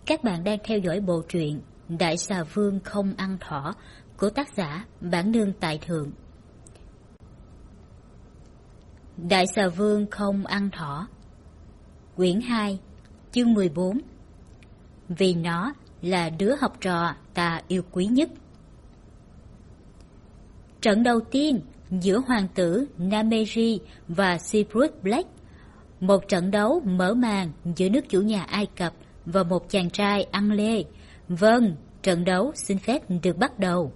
Các bạn đang theo dõi bộ truyện Đại xà vương không ăn thỏ của tác giả Bản Nương Tại Thượng. Đại xà vương không ăn thỏ, quyển 2, chương 14. Vì nó là đứa học trò ta yêu quý nhất. Trận đầu tiên giữa hoàng tử Nameri và Cyprus Black, một trận đấu mở màn giữa nước chủ nhà Ai Cập và một chàng trai ăn lê. Vâng, trận đấu xin phép được bắt đầu.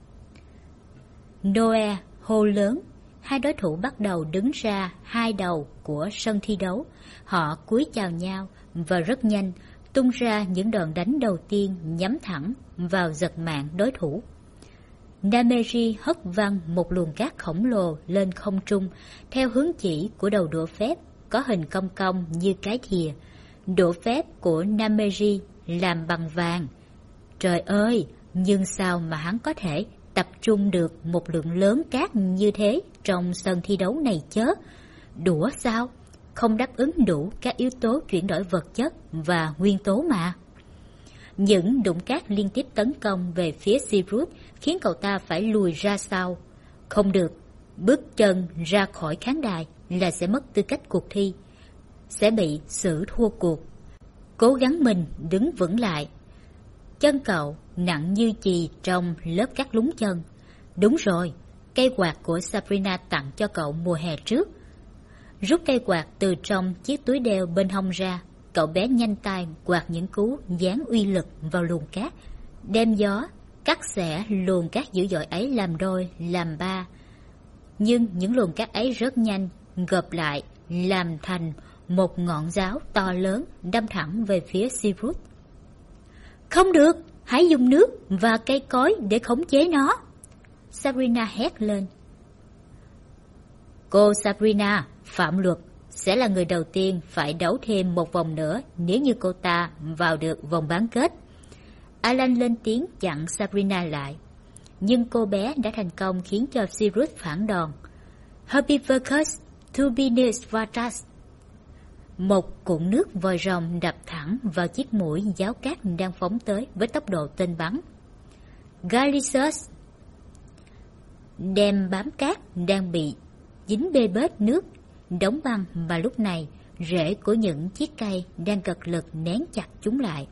Noe hô lớn, hai đối thủ bắt đầu đứng ra hai đầu của sân thi đấu. Họ cúi chào nhau và rất nhanh tung ra những đòn đánh đầu tiên nhắm thẳng vào giật mạng đối thủ. Nameri hất văng một luồng cát khổng lồ lên không trung theo hướng chỉ của đầu đũa phép có hình cong cong như cái thìa. Đũa phép của Nameri làm bằng vàng. Trời ơi, nhưng sao mà hắn có thể tập trung được một lượng lớn cát như thế trong sân thi đấu này chớ? Đũa sao? Không đáp ứng đủ các yếu tố chuyển đổi vật chất và nguyên tố mà. Những đụng cát liên tiếp tấn công về phía Cyprus khiến cậu ta phải lùi ra sau. Không được, bước chân ra khỏi khán đài là sẽ mất tư cách cuộc thi, sẽ bị xử thua cuộc. Cố gắng mình đứng vững lại. Chân cậu nặng như chì trong lớp cát lún chân. Đúng rồi, cây quạt của Sabrina tặng cho cậu mùa hè trước. Rút cây quạt từ trong chiếc túi đeo bên hông ra, cậu bé nhanh tay quạt những cú giáng uy lực vào luồng cát, đem gió cắt xẻ luồng cát dữ dội ấy làm đôi làm ba. Nhưng những luồng cát ấy rất nhanh gộp lại làm thành một ngọn giáo to lớn đâm thẳng về phía Cyprus. Không được, hãy dùng nước và cây cối để khống chế nó, Sabrina hét lên. Cô Sabrina, phạm luật, sẽ là người đầu tiên phải đấu thêm một vòng nữa nếu như cô ta vào được vòng bán kết. Alan lên tiếng chặn Sabrina lại, nhưng cô bé đã thành công khiến cho Cyrus phản đòn. Herbivores turbines vatas. Một cuộn nước vòi rồng đập thẳng vào chiếc mũi giáo cát đang phóng tới với tốc độ tên bắn. Gallisus đem bám cát đang bị dính bê bết nước đóng băng, mà lúc này rễ của những chiếc cây đang cật lực nén chặt chúng lại.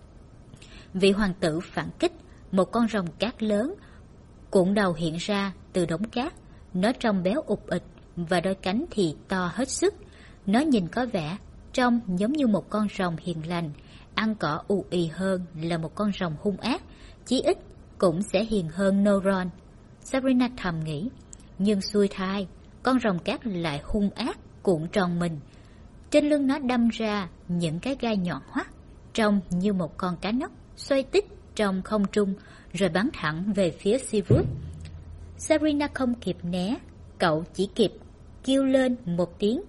Vị hoàng tử phản kích, một con rồng cát lớn cuộn đầu hiện ra từ đống cát. Nó trông béo ụt ịch và đôi cánh thì to hết sức. Nó nhìn có vẻ trông giống như một con rồng hiền lành, ăn cỏ ù ì hơn là một con rồng hung ác. Chí ít cũng sẽ hiền hơn Noron, Sabrina thầm nghĩ. Nhưng xui thai, con rồng cát lại hung ác cuộn tròn mình. Trên lưng nó đâm ra những cái gai nhọn hoắt, trông như một con cá nóc xoay tít trong không trung rồi bắn thẳng về phía Cyprus. Sabrina không kịp né, cậu chỉ kịp kêu lên một tiếng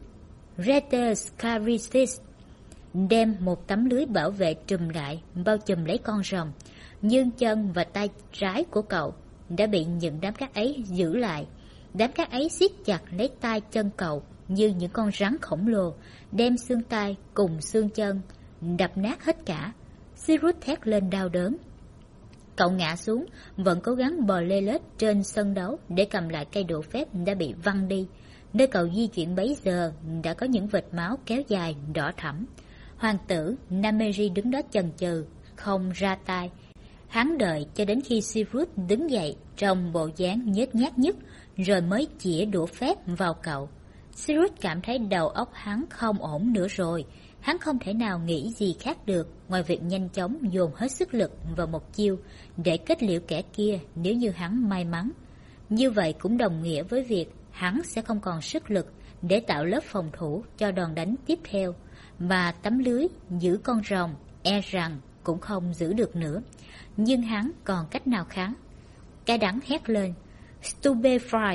Reter Scarisis, đem một tấm lưới bảo vệ trùm lại, bao trùm lấy con rồng. Nhưng chân và tay trái của cậu đã bị những đám cát ấy giữ lại. Đám cát ấy siết chặt lấy tay chân cậu như những con rắn khổng lồ, đem xương tay cùng xương chân đập nát hết cả. Cyrus thét lên đau đớn. Cậu ngã xuống, vẫn cố gắng bò lê lết trên sân đấu để cầm lại cây đũa phép đã bị văng đi. Nơi cậu di chuyển bấy giờ đã có những vệt máu kéo dài đỏ thẫm. Hoàng tử Nameri đứng đó chần chừ, không ra tay. Hắn đợi cho đến khi Cyrus đứng dậy trong bộ dáng nhếch nhác nhất, rồi mới chĩa đũa phép vào cậu. Cyrus cảm thấy đầu óc hắn không ổn nữa rồi. Hắn không thể nào nghĩ gì khác được ngoài việc nhanh chóng dồn hết sức lực vào một chiêu để kết liễu kẻ kia nếu như hắn may mắn. Như vậy cũng đồng nghĩa với việc hắn sẽ không còn sức lực để tạo lớp phòng thủ cho đòn đánh tiếp theo, mà tấm lưới giữ con rồng e rằng cũng không giữ được nữa. Nhưng hắn còn cách nào kháng? Cái đắng hét lên Stupefy.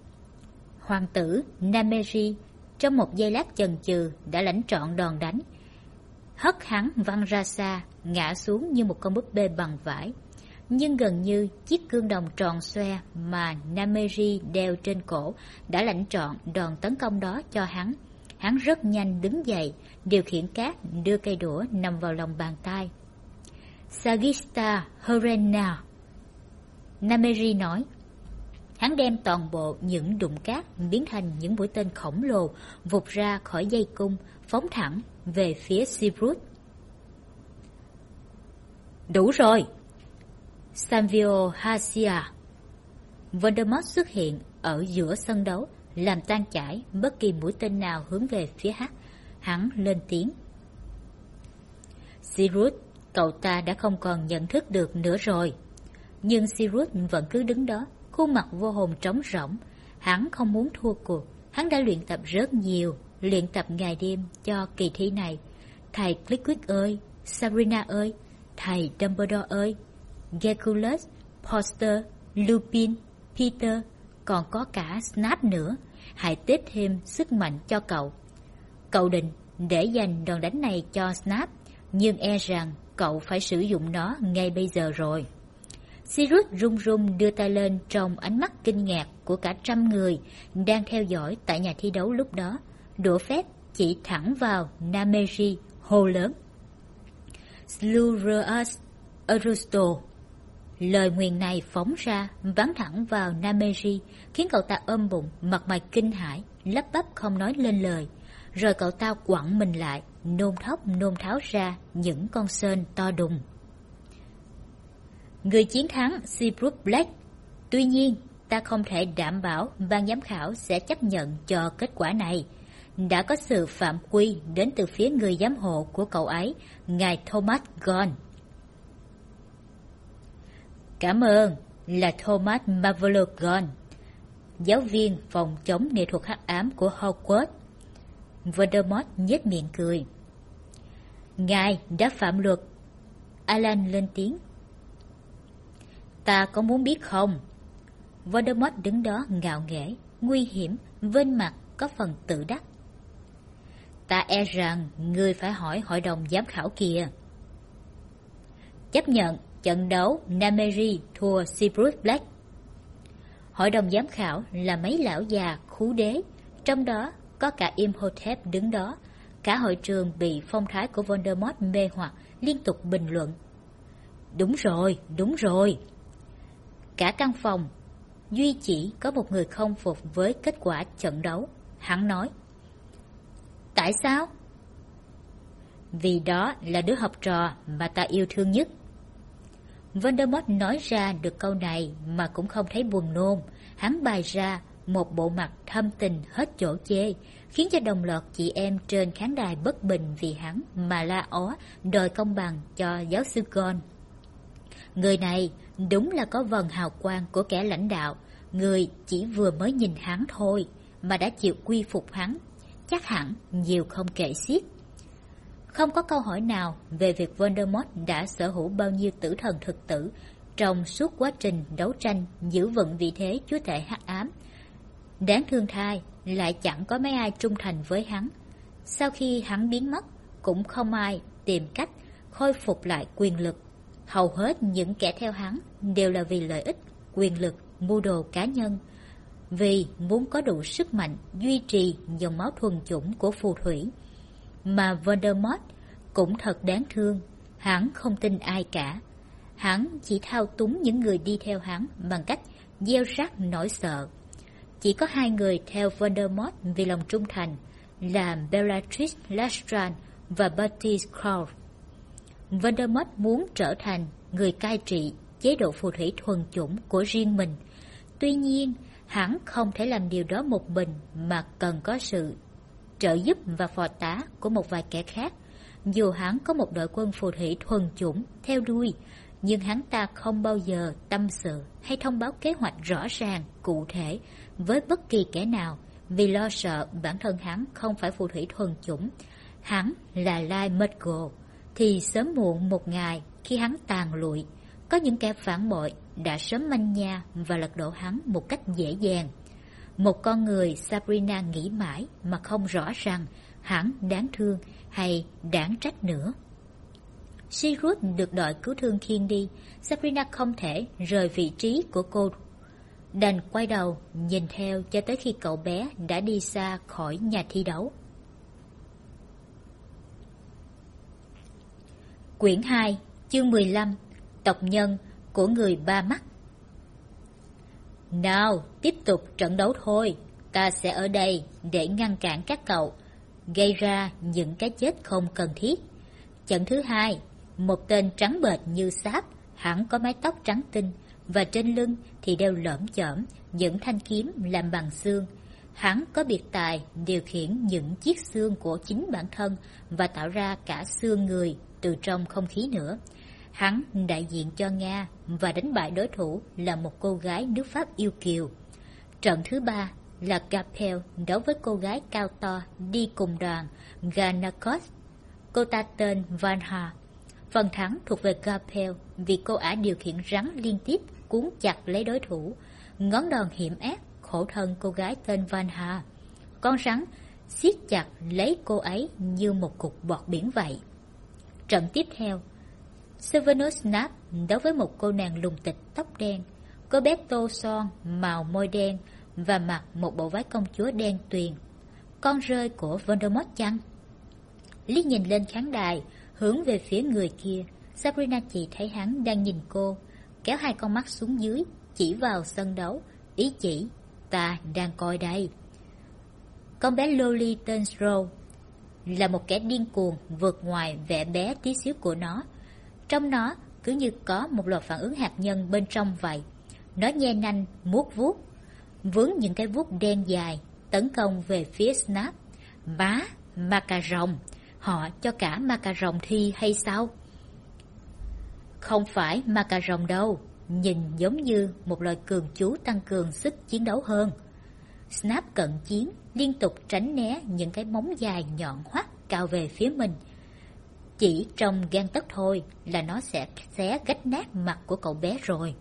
Hoàng tử Nameri trong một giây lát chần chừ đã lãnh trọn đòn đánh, hất hắn văng ra xa, ngã xuống như một con búp bê bằng vải. Nhưng gần như chiếc gương đồng tròn xoe mà Nameri đeo trên cổ đã lãnh trọn đòn tấn công đó cho hắn. Hắn rất nhanh đứng dậy, điều khiển cát, đưa cây đũa nằm vào lòng bàn tay. Sagista Herena. Nameri nói. Hắn đem toàn bộ những đụng cát biến thành những mũi tên khổng lồ vụt ra khỏi dây cung, phóng thẳng về phía Sibrut. Đủ rồi! Samvio Hasia. Voldemort xuất hiện ở giữa sân đấu, làm tan chảy bất kỳ mũi tên nào hướng về phía hắn lên tiếng. Sirius, cậu ta đã không còn nhận thức được nữa rồi. Nhưng Sirius vẫn cứ đứng đó, khuôn mặt vô hồn trống rỗng. Hắn không muốn thua cuộc. Hắn đã luyện tập rất nhiều, luyện tập ngày đêm cho kỳ thi này. Thầy Flitwick ơi, Sabrina ơi, thầy Dumbledore ơi, Geculus, Potter, Lupin, Peter, còn có cả Snape nữa. Hãy tiếp thêm sức mạnh cho cậu. Cậu định để dành đòn đánh này cho Snape, nhưng e rằng cậu phải sử dụng nó ngay bây giờ rồi. Sirius run run đưa tay lên trong ánh mắt kinh ngạc của cả trăm người đang theo dõi tại nhà thi đấu lúc đó, đũa phép chỉ thẳng vào Nameri, hô lớn. Slurus Arusto. Lời nguyền này phóng ra, bắn thẳng vào Nameri, khiến cậu ta ôm bụng, mặt mày kinh hãi, lắp bắp không nói lên lời. Rồi cậu ta quặn mình lại, nôn thốc nôn tháo ra những con sên to đùng. Người chiến thắng Seabrooke Black. Tuy nhiên, ta không thể đảm bảo ban giám khảo sẽ chấp nhận cho kết quả này. Đã có sự phạm quy đến từ phía người giám hộ của cậu ấy, ngài Thomas Gon. Cảm ơn, là Thomas Marvolo Gon, giáo viên phòng chống nghệ thuật hắc ám của Hogwarts. Voldemort nhếch miệng cười. Ngài đã phạm luật. Alan lên tiếng. Ta có muốn biết không? Voldemort đứng đó ngạo nghễ, nguy hiểm, vênh mặt có phần tự đắc. Ta e rằng ngươi phải hỏi hội đồng giám khảo kìa. Chấp nhận trận đấu Nameri thua Seabrooke Black. Hội đồng giám khảo là mấy lão già khú đế, trong đó có cả Imhotep đứng đó. Cả hội trường bị phong thái của Voldemort mê hoặc, liên tục bình luận. Đúng rồi, đúng rồi. Cả căn phòng, duy chỉ có một người không phục với kết quả trận đấu. Hắn nói. Tại sao? Vì đó là đứa học trò mà ta yêu thương nhất. Voldemort nói ra được câu này mà cũng không thấy buồn nôn. Hắn bày ra một bộ mặt thâm tình hết chỗ chê, khiến cho đồng loạt chị em trên khán đài bất bình vì hắn mà la ó đòi công bằng cho giáo sư Gon. Người này đúng là có vầng hào quang của kẻ lãnh đạo. Người chỉ vừa mới nhìn hắn thôi mà đã chịu quy phục hắn, chắc hẳn nhiều không kể xiết. Không có câu hỏi nào về việc Voldemort đã sở hữu bao nhiêu tử thần thực tử trong suốt quá trình đấu tranh giữ vững vị thế chúa tể hắc ám. Đáng thương thay, lại chẳng có mấy ai trung thành với hắn. Sau khi hắn biến mất, cũng không ai tìm cách khôi phục lại quyền lực. Hầu hết những kẻ theo hắn đều là vì lợi ích, quyền lực, mưu đồ cá nhân. Vì muốn có đủ sức mạnh duy trì dòng máu thuần chủng của phù thủy. Mà Voldemort cũng thật đáng thương, hắn không tin ai cả. Hắn chỉ thao túng những người đi theo hắn bằng cách gieo rắc nỗi sợ. Chỉ có hai người theo Voldemort vì lòng trung thành là Bellatrix Lestrange và Bertie Crouch. Voldemort muốn trở thành người cai trị chế độ phù thủy thuần chủng của riêng mình. Tuy nhiên, hắn không thể làm điều đó một mình mà cần có sự trợ giúp và phò tá của một vài kẻ khác. Dù hắn có một đội quân phù thủy thuần chủng theo đuôi, nhưng hắn ta không bao giờ tâm sự hay thông báo kế hoạch rõ ràng, cụ thể với bất kỳ kẻ nào, vì lo sợ bản thân hắn không phải phù thủy thuần chủng. Hắn là Lai Muggle, thì sớm muộn một ngày khi hắn tàn lụi, có những kẻ phản bội đã sớm manh nha và lật đổ hắn một cách dễ dàng. Một con người Sabrina nghĩ mãi mà không rõ rằng hắn đáng thương hay đáng trách nữa. Sirius được đội cứu thương khiêng đi. Sabrina không thể rời vị trí của cô, đành quay đầu nhìn theo cho tới khi cậu bé đã đi xa khỏi nhà thi đấu. Quyển 2, Chương 15. Tộc nhân của người ba mắt. Nào, tiếp tục trận đấu thôi. Ta sẽ ở đây để ngăn cản các cậu gây ra những cái chết không cần thiết. Trận thứ hai, một tên trắng bệch như sáp, hẳn có mái tóc trắng tinh, và trên lưng thì đeo lởm chởm những thanh kiếm làm bằng xương. Hắn có biệt tài điều khiển những chiếc xương của chính bản thân và tạo ra cả xương người từ trong không khí nữa. Hắn đại diện cho Nga và đánh bại đối thủ là một cô gái nước Pháp yêu kiều. Trận thứ ba là Gapel đấu với cô gái cao to đi cùng đoàn Ganakos. Cô ta tên Vanha. Phần thắng thuộc về Gapel vì cô ả điều khiển rắn liên tiếp cuốn chặt lấy đối thủ. Ngón đòn hiểm ác khổ thân cô gái tên Vanha. Con rắn siết chặt lấy cô ấy như một cục bọt biển vậy. Trận tiếp theo, Severus Snape đấu với một cô nàng lùng tịch tóc đen. Cô bé tô son, màu môi đen và mặc một bộ váy công chúa đen tuyền. Con rơi của Voldemort chăng? Liếc nhìn lên khán đài, hướng về phía người kia, Sabrina chỉ thấy hắn đang nhìn cô, kéo hai con mắt xuống dưới, chỉ vào sân đấu, ý chỉ, ta đang coi đây. Con bé Loli tên Stroh là một kẻ điên cuồng vượt ngoài vẻ bé tí xíu của nó. Trong nó cứ như có một loạt phản ứng hạt nhân bên trong vậy. Nó nhe nanh, muốt vuốt, vướng những cái vuốt đen dài, tấn công về phía Snape. Má, ma cà rồng, họ cho cả ma cà rồng thi hay sao? Không phải ma cà rồng đâu, nhìn giống như một loài cường chú tăng cường sức chiến đấu hơn. Snape cận chiến, liên tục tránh né những cái móng dài nhọn hoắt cao về phía mình. Chỉ trong gang tấc thôi là nó sẽ xé gách nát mặt của cậu bé rồi.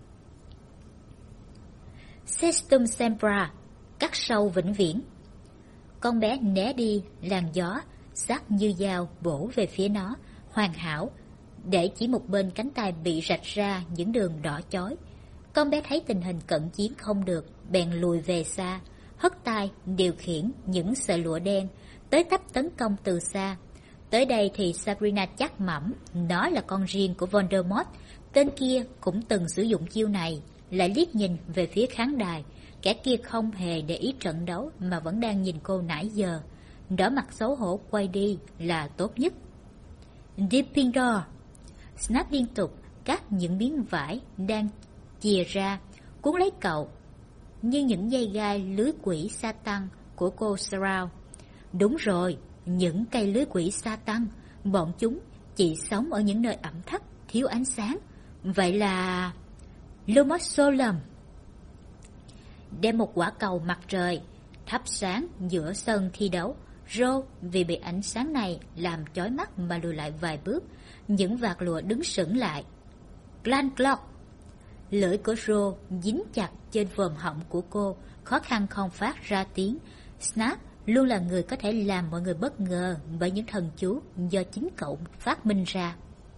Sextum Sempra, cắt sâu vĩnh viễn. Con bé né đi, làn gió sắc như dao bổ về phía nó, hoàn hảo, để chỉ một bên cánh tay bị rạch ra những đường đỏ chói. Con bé thấy tình hình cận chiến không được, bèn lùi về xa, hất tay điều khiển những sợi lụa đen, tới tấp tấn công từ xa. Tới đây thì Sabrina chắc mẩm nó là con riêng của Voldemort. Tên kia cũng từng sử dụng chiêu này. Lại liếc nhìn về phía khán đài, kẻ kia không hề để ý trận đấu mà vẫn đang nhìn cô nãy giờ. Đỏ mặt xấu hổ quay đi là tốt nhất. Gryffindor. Snape liên tục cắt những miếng vải đang chìa ra, cuốn lấy cậu như những dây gai lưới quỷ Satan của cô Sprout. Đúng rồi, những cây lưới quỷ Satan, bọn chúng chỉ sống ở những nơi ẩm thấp, thiếu ánh sáng. Vậy là Lumos Solum. Đem một quả cầu mặt trời thắp sáng giữa sân thi đấu. Ron vì bị ánh sáng này làm chói mắt mà lùi lại vài bước. Những vạt lụa đứng sững lại. Clank Clock. Lưỡi của Ron dính chặt trên vòm họng của cô, khó khăn không phát ra tiếng. Snape luôn là người có thể làm mọi người bất ngờ bởi những thần chú do chính cậu phát minh ra.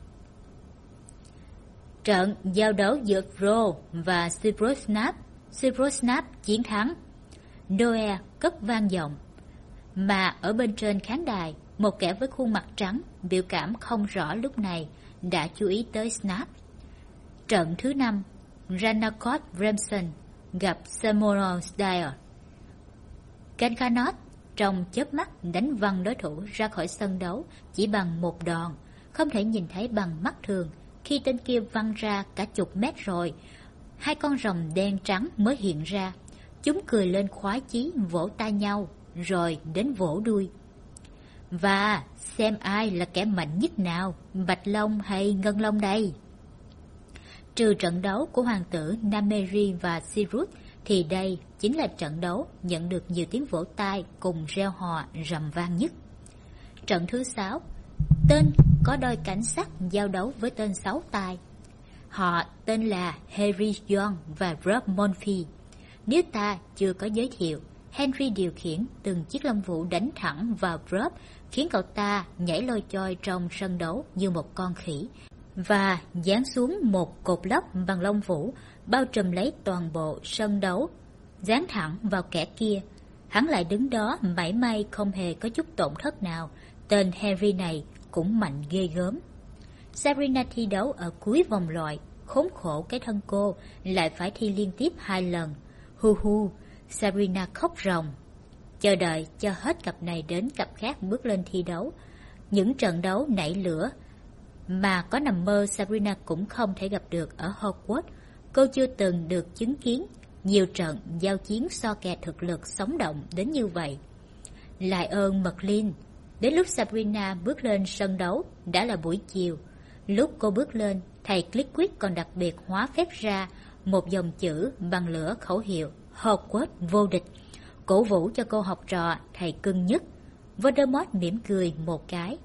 Trận giao đấu giữa Ron và Severus Snape. Severus Snape chiến thắng. Noel cất vang giọng. Mà ở bên trên khán đài, một kẻ với khuôn mặt trắng, biểu cảm không rõ lúc này, đã chú ý tới Snape. Trận thứ 5, Ranacott Ramson gặp Severus Dyer. Ganganot trong chớp mắt đánh văng đối thủ ra khỏi sân đấu chỉ bằng một đòn, không thể nhìn thấy bằng mắt thường. Khi tên kia văng ra cả chục mét rồi, hai con rồng đen trắng mới hiện ra. Chúng cười lên khoái chí, vỗ tay nhau, rồi đến vỗ đuôi. Và xem ai là kẻ mạnh nhất nào, Bạch Long hay Ngân Long đây? Trừ trận đấu của hoàng tử Nameri và Sirius, thì đây chính là trận đấu nhận được nhiều tiếng vỗ tay cùng reo hò rầm vang nhất. Trận thứ 6, tên có đôi cánh sắt giao đấu với tên 6 tai. Họ tên là Harry John và Rob Monfils. Nếu ta chưa có giới thiệu, Henry điều khiển từng chiếc lông vũ đánh thẳng vào Rob, khiến cậu ta nhảy lôi choi trong sân đấu như một con khỉ, và giáng xuống một cột lốc bằng lông vũ, bao trùm lấy toàn bộ sân đấu, giáng thẳng vào kẻ kia. Hắn lại đứng đó mảy may không hề có chút tổn thất nào. Tên Henry này cũng mạnh ghê gớm. Sabrina thi đấu ở cuối vòng loại, khốn khổ cái thân cô lại phải thi liên tiếp 2 lần. Hu hu, Sabrina khóc ròng. Chờ đợi cho hết cặp này đến cặp khác bước lên thi đấu. Những trận đấu nảy lửa mà có nằm mơ Sabrina cũng không thể gặp được ở Hogwarts. Cô chưa từng được chứng kiến nhiều trận giao chiến so kè thực lực sống động đến như vậy. Lại ơn McLean, đến lúc Sabrina bước lên sân đấu đã là buổi chiều. Lúc cô bước lên, thầy Flitwick còn đặc biệt hóa phép ra một dòng chữ bằng lửa khẩu hiệu Hogwarts vô địch, cổ vũ cho cô học trò thầy cưng nhất. Voldemort mỉm cười một cái.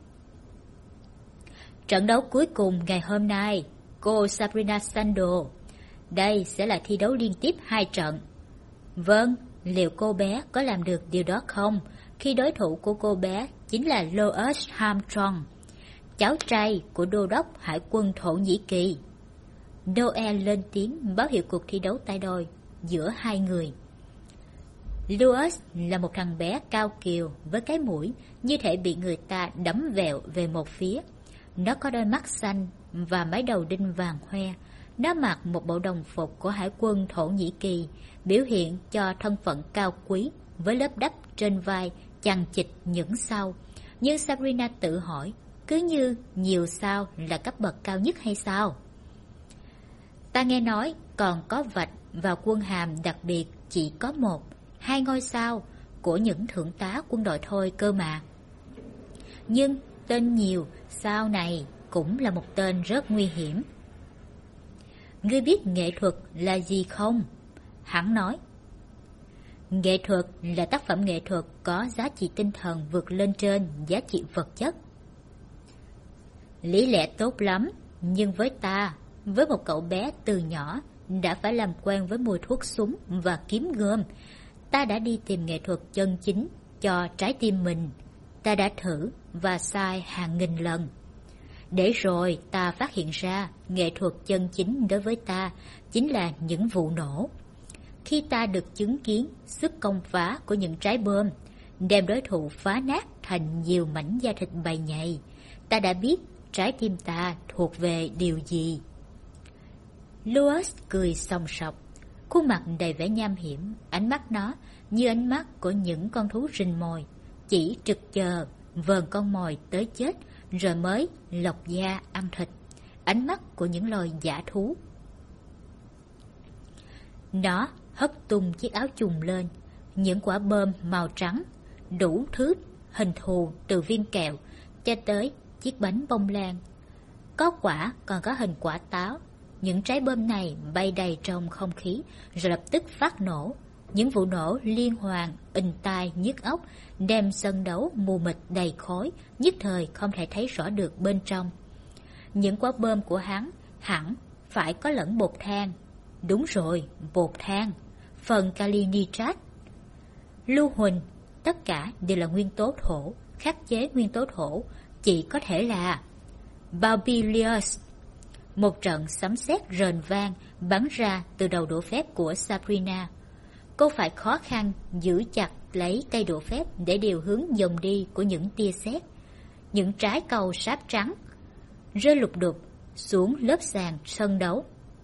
Trận đấu cuối cùng ngày hôm nay, cô Sabrina Sandal. Đây sẽ là thi đấu liên tiếp 2 trận. Vâng, liệu cô bé có làm được điều đó không, khi đối thủ của cô bé chính là Louis Armstrong, cháu trai của đô đốc hải quân Thổ Nhĩ Kỳ. Noel lên tiếng báo hiệu cuộc thi đấu tay đôi giữa hai người. Louis là một thằng bé cao kiều với cái mũi như thể bị người ta đấm vẹo về một phía. Nó có đôi mắt xanh và mái đầu đinh vàng hoe. Nó mặc một bộ đồng phục của hải quân Thổ Nhĩ Kỳ, biểu hiện cho thân phận cao quý với lớp đắp trên vai chằng chịt những sao. Nhưng Sabrina tự hỏi, cứ như nhiều sao là cấp bậc cao nhất hay sao? Ta nghe nói còn có vạch và quân hàm đặc biệt chỉ có 1, 2 ngôi sao của những thượng tá quân đội thôi cơ mà. Nhưng tên nhiều sao này cũng là một tên rất nguy hiểm. Ngươi biết nghệ thuật là gì không? Hắn nói. Nghệ thuật là tác phẩm nghệ thuật có giá trị tinh thần vượt lên trên giá trị vật chất. Lý lẽ tốt lắm, nhưng với ta, với một cậu bé từ nhỏ đã phải làm quen với mùi thuốc súng và kiếm gươm, ta đã đi tìm nghệ thuật chân chính cho trái tim mình. Ta đã thử và sai hàng nghìn lần. Để rồi ta phát hiện ra nghệ thuật chân chính đối với ta chính là những vụ nổ. Khi ta được chứng kiến sức công phá của những trái bom, đem đối thủ phá nát thành nhiều mảnh da thịt bầy nhầy, ta đã biết trái tim ta thuộc về điều gì. Louis cười sòng sọc, khuôn mặt đầy vẻ nham hiểm, ánh mắt nó như ánh mắt của những con thú rình mồi, chỉ trực chờ vờn con mồi tới chết rồi mới lọc da ăn thịt, ánh mắt của những loài dã thú. Nó hất tung chiếc áo trùng lên, những quả bom màu trắng, đủ thứ hình thù từ viên kẹo cho tới chiếc bánh bông lan. Có quả còn có hình quả táo. Những trái bom này bay đầy trong không khí rồi lập tức phát nổ. Những vụ nổ liên hoàn, inh tai nhức óc, đem sân đấu mù mịt đầy khói, nhất thời không thể thấy rõ được bên trong. Những quả bom của hắn hẳn phải có lẫn bột than. Đúng rồi, bột than, phần kali nitrat, lưu huỳnh, tất cả đều là nguyên tố thổ. Khắc chế nguyên tố thổ chỉ có thể là Baubilius. Một trận sấm sét rền vang bắn ra từ đầu đũa phép của Sabrina. Cô phải khó khăn giữ chặt lấy cây đũa phép để điều hướng dòng đi của những tia sét. Những trái cầu sáp trắng rơi lục đục xuống lớp sàn sân đấu.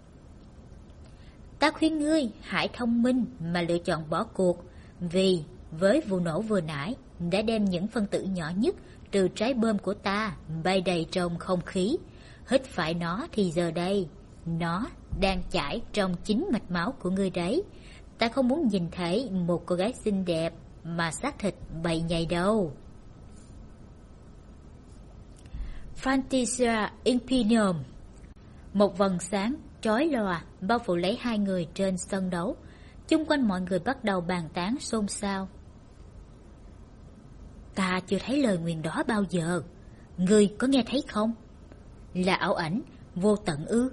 Ta khuyên ngươi hãy thông minh mà lựa chọn bỏ cuộc, vì với vụ nổ vừa nãy đã đem những phân tử nhỏ nhất từ trái bom của ta bay đầy trong không khí. Hít phải nó thì giờ đây nó đang chảy trong chính mạch máu của ngươi đấy. Ta không muốn nhìn thấy một cô gái xinh đẹp mà xác thịt bầy nhầy đâu. Fantasia Imperium. Một vầng sáng chói lòa bao phủ lấy hai người trên sân đấu. Chung quanh mọi người bắt đầu bàn tán xôn xao. Ta chưa thấy lời nguyền đó bao giờ. Ngươi có nghe thấy không? Là ảo ảnh vô tận ư?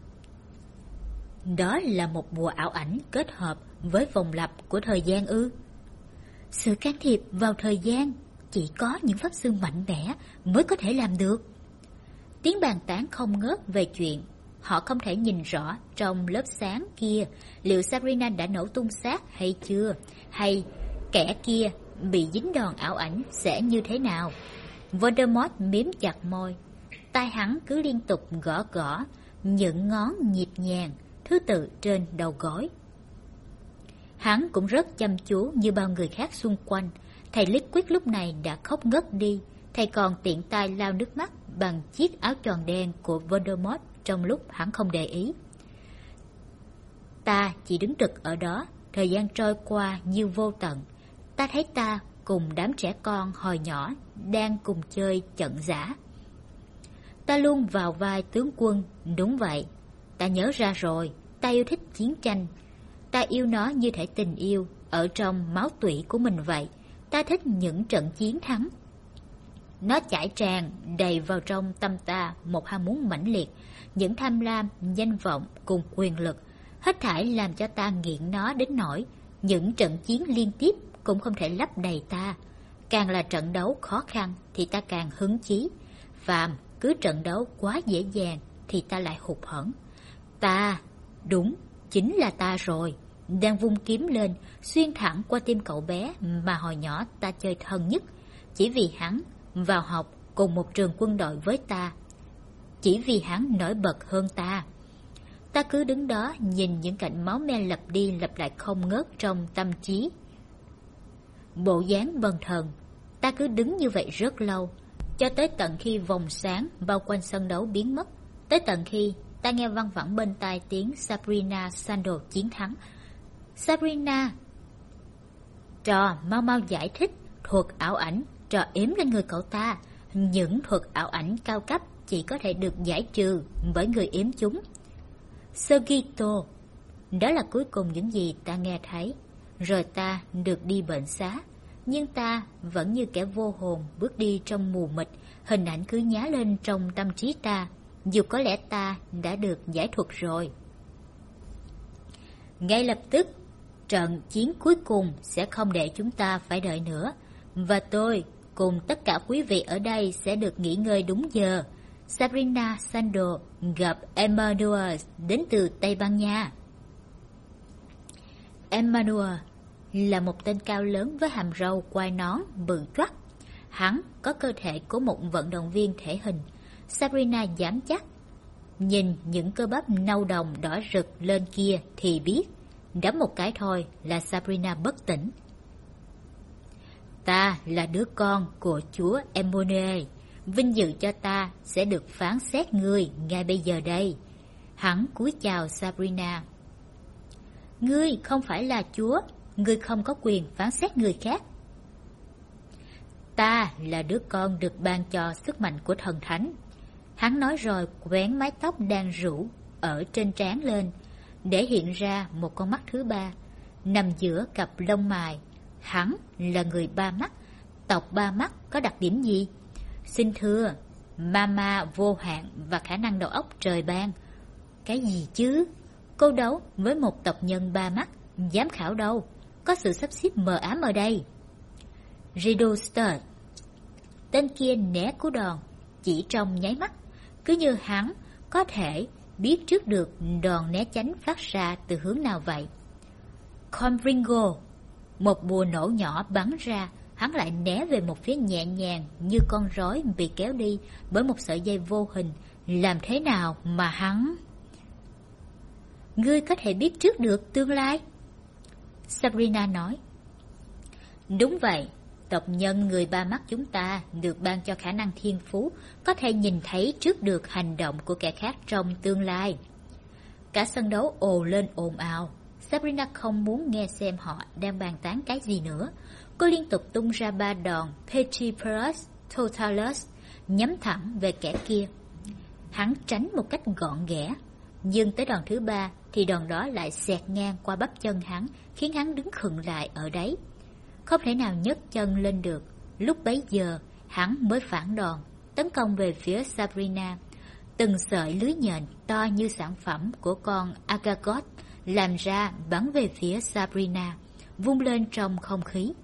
Đó là một bùa ảo ảnh kết hợp với vòng lặp của thời gian ư? Sự can thiệp vào thời gian chỉ có những pháp sư mạnh mẽ mới có thể làm được. Tiếng bàn tán không ngớt về chuyện họ không thể nhìn rõ trong lớp sáng kia liệu Sabrina đã nổ tung xác hay chưa, hay kẻ kia bị dính đòn ảo ảnh sẽ như thế nào. Voldemort miếm chặt môi. tay hắn cứ liên tục gõ gõ những ngón nhịp nhàng, thứ tự trên đầu gối. Hắn cũng rất chăm chú như bao người khác xung quanh. Thầy Liquid lúc này đã khóc ngất đi. Thầy còn tiện tay lau nước mắt bằng chiếc áo choàng đen của Voldemort trong lúc hắn không để ý. Ta chỉ đứng trực ở đó, thời gian trôi qua như vô tận. Ta thấy ta cùng đám trẻ con hồi nhỏ đang cùng chơi chận dã. Ta luôn vào vai tướng quân, đúng vậy. Ta nhớ ra rồi, ta yêu thích chiến tranh. Ta yêu nó như thể tình yêu ở trong máu tủy của mình vậy. Ta thích những trận chiến thắng. Nó chảy tràn đầy vào trong tâm ta một ham muốn mãnh liệt, những tham lam, danh vọng cùng quyền lực, hết thảy làm cho ta nghiện nó đến nỗi những trận chiến liên tiếp cũng không thể lấp đầy ta. Càng là trận đấu khó khăn thì ta càng hứng chí. Phàm cứ trận đấu quá dễ dàng thì ta lại hụt hẫng. Ta, đúng, chính là ta rồi, đang vung kiếm lên, xuyên thẳng qua tim cậu bé mà hồi nhỏ ta chơi thân nhất. Chỉ vì hắn vào học cùng một trường quân đội với ta, chỉ vì hắn nổi bật hơn ta. Ta cứ đứng đó nhìn những cảnh máu me lặp đi lặp lại không ngớt trong tâm trí. Bộ dáng bần thần, ta cứ đứng như vậy rất lâu, cho tới tận khi vòng sáng bao quanh sân đấu biến mất, tới tận khi ta nghe văng vẳng bên tai tiếng Sabrina Sandal chiến thắng. Sabrina! Trò mau mau giải thích thuật ảo ảnh, trò ếm lên người cậu ta. Những thuật ảo ảnh cao cấp chỉ có thể được giải trừ bởi người ếm chúng. Sogito! Đó là cuối cùng những gì ta nghe thấy. Rồi ta được đi bệnh xá. Nhưng ta vẫn như kẻ vô hồn bước đi trong mù mịt. Hình ảnh cứ nhá lên trong tâm trí ta, dù có lẽ ta đã được giải thuật rồi. Ngay lập tức, trận chiến cuối cùng sẽ không để chúng ta phải đợi nữa. Và tôi cùng tất cả quý vị ở đây sẽ được nghỉ ngơi đúng giờ. Sabrina Sandal gặp Emmanuel đến từ Tây Ban Nha. Emmanuel là một tên cao lớn với hàm râu quai nón bự toắt. Hắn có cơ thể của một vận động viên thể hình. Sabrina dám chắc, nhìn những cơ bắp nâu đồng đỏ rực lên kia thì biết, đấm một cái thôi là Sabrina bất tỉnh. Ta là đứa con của chúa Emmanuel. Vinh dự cho ta sẽ được phán xét ngươi ngay bây giờ đây. Hắn cúi chào Sabrina. Ngươi không phải là chúa, ngươi không có quyền phán xét người khác. Ta là đứa con được ban cho sức mạnh của thần thánh. Hắn nói rồi quén mái tóc đang rủ ở trên trán lên, để hiện ra một con mắt thứ ba, nằm giữa cặp lông mày. Hắn là người ba mắt. Tộc ba mắt có đặc điểm gì? Xin thưa, mama vô hạn và khả năng đầu óc trời ban. Cái gì chứ? Cô đấu với một tộc nhân ba mắt, giám khảo đâu? Có sự sắp xếp mờ ám ở đây. Riddleston. Tên kia né cú đòn chỉ trong nháy mắt, cứ như hắn có thể biết trước được đòn né tránh phát ra từ hướng nào vậy. Conringo. Một bùa nổ nhỏ bắn ra, hắn lại né về một phía nhẹ nhàng như con rối bị kéo đi bởi một sợi dây vô hình. Làm thế nào mà hắn... Ngươi có thể biết trước được tương lai? Sabrina nói. Đúng vậy, tộc nhân người ba mắt chúng ta được ban cho khả năng thiên phú, có thể nhìn thấy trước được hành động của kẻ khác trong tương lai. Cả sân đấu ồ lên ồn ào. Sabrina không muốn nghe xem họ đang bàn tán cái gì nữa. Cô liên tục tung ra 3 đòn Petiparus Totalus nhắm thẳng về kẻ kia. Hắn tránh một cách gọn ghẽ, nhưng tới đòn thứ 3 thì đòn đó lại xẹt ngang qua bắp chân hắn, khiến hắn đứng khựng lại ở đấy, không thể nào nhấc chân lên được. Lúc bấy giờ hắn mới phản đòn, tấn công về phía Sabrina. Từng sợi lưới nhện to như sản phẩm của con Agagot làm ra bắn về phía Sabrina, vung lên trong không khí.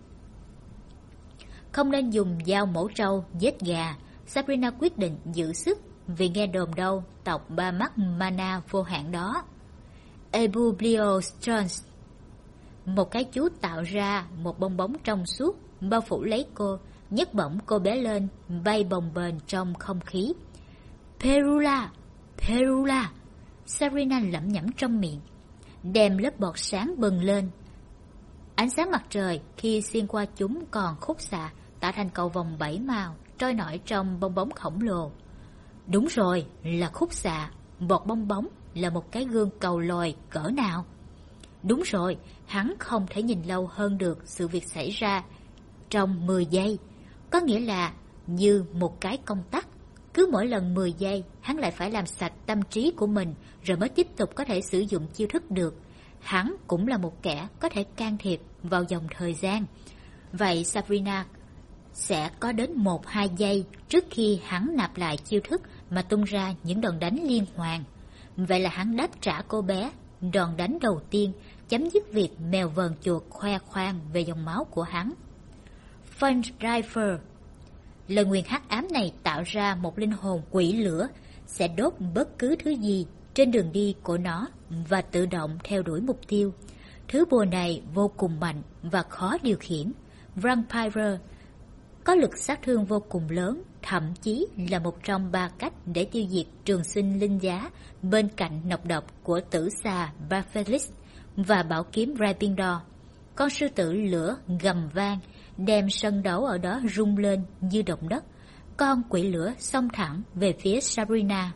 Không nên dùng dao mổ trâu giết gà. Sabrina quyết định giữ sức, vì nghe đồn đâu tộc ba mắt mana vô hạn đó. Ebublio Strons. Một cái chú tạo ra một bong bóng trong suốt bao phủ lấy cô, nhấc bổng cô bé lên, bay bồng bềnh trong không khí. Perula, Perula. Sabrina lẩm nhẩm trong miệng, đem lớp bọt sáng bừng lên. Ánh sáng mặt trời khi xuyên qua chúng còn khúc xạ, tạo thành cầu vồng 7 màu trôi nổi trong bong bóng khổng lồ. Đúng rồi, là khúc xạ. Bọt bong bóng là một cái gương cầu lòi cỡ nào. Đúng rồi, hắn không thể nhìn lâu hơn được sự việc xảy ra trong 10 giây. Có nghĩa là như một cái công tắc. Cứ mỗi lần 10 giây, hắn lại phải làm sạch tâm trí của mình rồi mới tiếp tục có thể sử dụng chiêu thức được. Hắn cũng là một kẻ có thể can thiệp vào dòng thời gian. Vậy Sabrina sẽ có đến 1-2 giây trước khi hắn nạp lại chiêu thức mà tung ra những đòn đánh liên hoàn. Vậy là hắn đáp trả cô bé đòn đánh đầu tiên, chấm dứt việc mèo vờn chuột khoe khoang về dòng máu của hắn. Fun Driver. Lời nguyền hắc ám này tạo ra một linh hồn quỷ lửa, sẽ đốt bất cứ thứ gì trên đường đi của nó và tự động theo đuổi mục tiêu. Thứ bùa này vô cùng mạnh và khó điều khiển. Vampire có lực sát thương vô cùng lớn, thậm chí là một trong 3 cách để tiêu diệt trường sinh linh giá bên cạnh nọc độc của tử xà Baphelis và bảo kiếm Gryffindor. Con sư tử lửa gầm vang, đem sân đấu ở đó rung lên như động đất. Con quỷ lửa xông thẳng về phía Sabrina.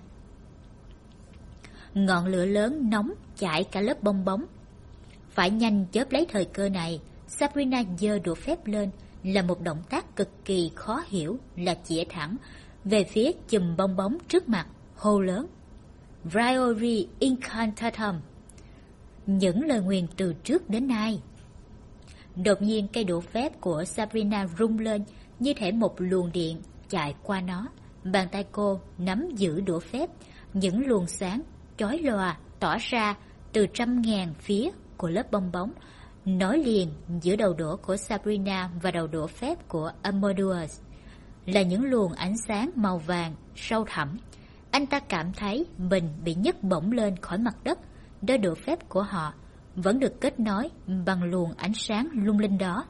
Ngọn lửa lớn nóng chảy cả lớp bong bóng. Phải nhanh chớp lấy thời cơ này, Sabrina giơ đũa phép lên, là một động tác cực kỳ khó hiểu, là chĩa thẳng về phía chùm bong bóng trước mặt, hô lớn: Vriori Incantatum. Những lời nguyền từ trước đến nay. Đột nhiên cây đũa phép của Sabrina rung lên như thể một luồng điện chạy qua nó. Bàn tay cô nắm giữ đũa phép, những luồng sáng chói lòa tỏa ra từ trăm ngàn phía của lớp bong bóng, nối liền giữa đầu đũa của Sabrina và đầu đũa phép của Amadeus là những luồng ánh sáng màu vàng sâu thẳm. Anh ta cảm thấy mình bị nhấc bổng lên khỏi mặt đất. Đôi đũa phép của họ vẫn được kết nối bằng luồng ánh sáng lung linh đó.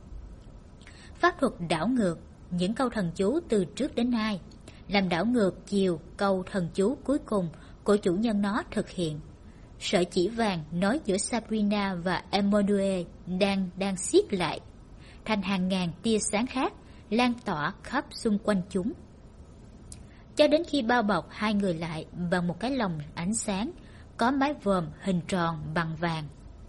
Pháp thuật đảo ngược những câu thần chú từ trước đến nay, làm đảo ngược chiều câu thần chú cuối cùng của chủ nhân nó thực hiện. Sợi chỉ vàng nối giữa Sabrina và Emmanuel đang siết lại thành hàng ngàn tia sáng khác, lan tỏa khắp xung quanh chúng, cho đến khi bao bọc hai người lại bằng một cái lồng ánh sáng có mái vòm hình tròn bằng vàng.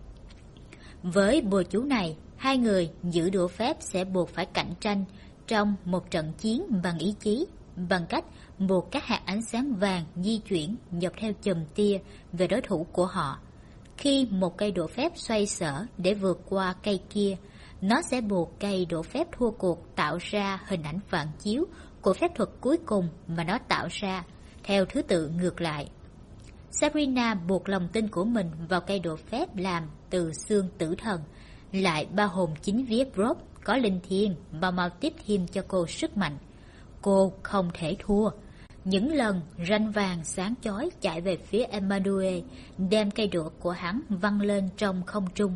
Với bùa chú này, hai người giữ đũa phép sẽ buộc phải cạnh tranh trong một trận chiến bằng ý chí, bằng cách buộc các hạt ánh sáng vàng di chuyển dọc theo chùm tia về đối thủ của họ. Khi một cây đũa phép xoay sở để vượt qua cây kia, nó sẽ buộc cây đũa phép thua cuộc tạo ra hình ảnh phản chiếu của phép thuật cuối cùng mà nó tạo ra, theo thứ tự ngược lại. Sabrina buộc lòng tin của mình vào cây đũa phép làm từ xương tử thần, lại bao hồn chính vía Brok có linh thiêng và mau tiếp thêm cho cô sức mạnh. Cô không thể thua. Những lần ranh vàng sáng chói chạy về phía Emmanuel, đem cây đũa của hắn văng lên trong không trung.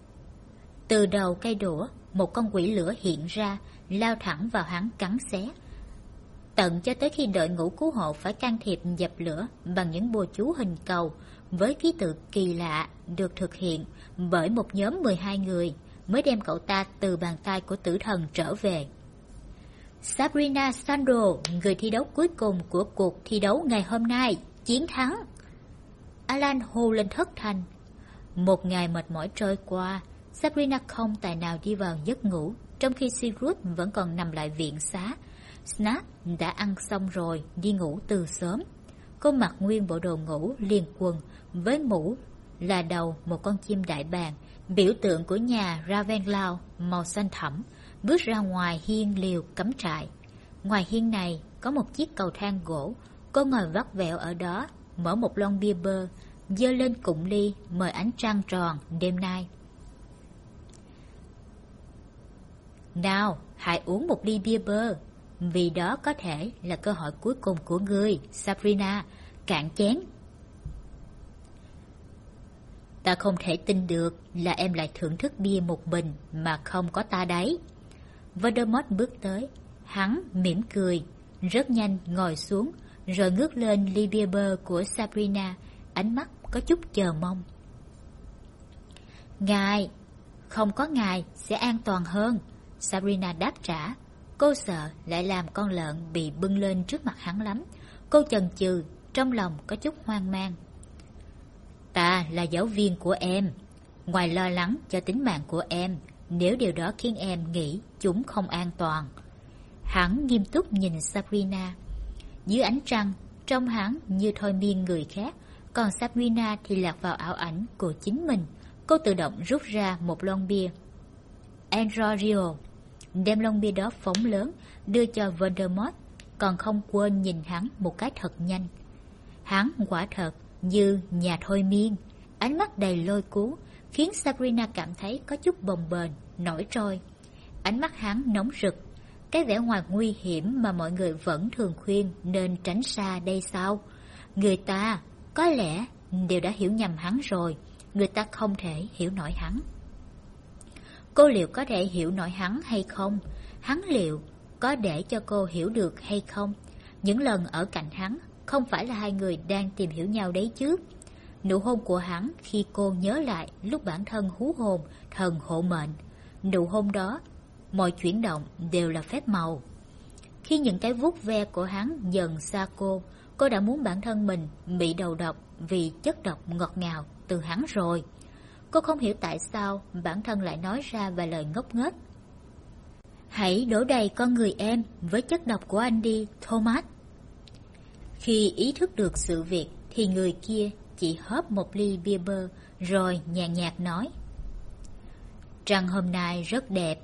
Từ đầu cây đũa, một con quỷ lửa hiện ra, lao thẳng vào hắn cắn xé. Tận cho tới khi đội ngũ cứu hộ phải can thiệp dập lửa bằng những bùa chú hình cầu với ký tự kỳ lạ được thực hiện bởi một nhóm 12 người mới đem cậu ta từ bàn tay của tử thần trở về. Sabrina Sandro, người thi đấu cuối cùng của cuộc thi đấu ngày hôm nay, chiến thắng. Alan hô lên thất thanh. Một ngày mệt mỏi trôi qua, Sabrina không tài nào đi vào giấc ngủ, trong khi Sigurd vẫn còn nằm lại viện xá. Snap đã ăn xong rồi, đi ngủ từ sớm. Cô mặc nguyên bộ đồ ngủ liền quần với mũ là đầu một con chim đại bàng, biểu tượng của nhà Ravenlau màu xanh thẳm, bước ra ngoài hiên liều cắm trại. Ngoài hiên này có một chiếc cầu thang gỗ, cô ngồi vắt vẹo ở đó, mở một lon bia bơ, giơ lên cụng ly mời ánh trăng tròn đêm nay. Nào, hãy uống một ly bia bơ, vì đó có thể là cơ hội cuối cùng của ngươi, Sabrina. Cạn chén. Ta không thể tin được là em lại thưởng thức bia một mình mà không có ta đấy. Voldemort bước tới, hắn mỉm cười, rất nhanh ngồi xuống, rồi ngước lên ly bia bơ của Sabrina, ánh mắt có chút chờ mong. Ngài, không có ngài sẽ an toàn hơn, Sabrina đáp trả. Cô sợ lại làm con lợn bị bưng lên trước mặt hắn lắm. Cô chần chừ, trong lòng có chút hoang mang. Ta là giáo viên của em. Ngoài lo lắng cho tính mạng của em, nếu điều đó khiến em nghĩ chúng không an toàn. Hắn nghiêm túc nhìn Sabrina. Dưới ánh trăng, trông hắn như thôi miên người khác, còn Sabrina thì lạc vào ảo ảnh của chính mình. Cô tự động rút ra một lon bia. Androrio đem lon bia đó phóng lớn, đưa cho Voldemort, còn không quên nhìn hắn một cái thật nhanh. Hắn quả thật như nhà thôi miên, ánh mắt đầy lôi cuốn, khiến Sabrina cảm thấy có chút bồng bềnh, nổi trôi. Ánh mắt hắn nóng rực, cái vẻ ngoài nguy hiểm mà mọi người vẫn thường khuyên nên tránh xa đây sao? Người ta có lẽ đều đã hiểu nhầm hắn rồi, người ta không thể hiểu nổi hắn. Cô liệu có thể hiểu nổi hắn hay không? Hắn liệu có để cho cô hiểu được hay không? Những lần ở cạnh hắn, không phải là hai người đang tìm hiểu nhau đấy chứ? Nụ hôn của hắn khi cô nhớ lại lúc bản thân hú hồn thần hộ mệnh. Nụ hôn đó, mọi chuyển động đều là phép màu. Khi những cái vuốt ve của hắn dần xa cô đã muốn bản thân mình bị đầu độc vì chất độc ngọt ngào từ hắn rồi. Cô không hiểu tại sao bản thân lại nói ra vài lời ngốc nghếch. Hãy đổ đầy con người em với chất độc của anh đi, Thomas. Khi ý thức được sự việc thì người kia chỉ hớp một ly bia bơ rồi nhàn nhạt nói: Trăng hôm nay rất đẹp.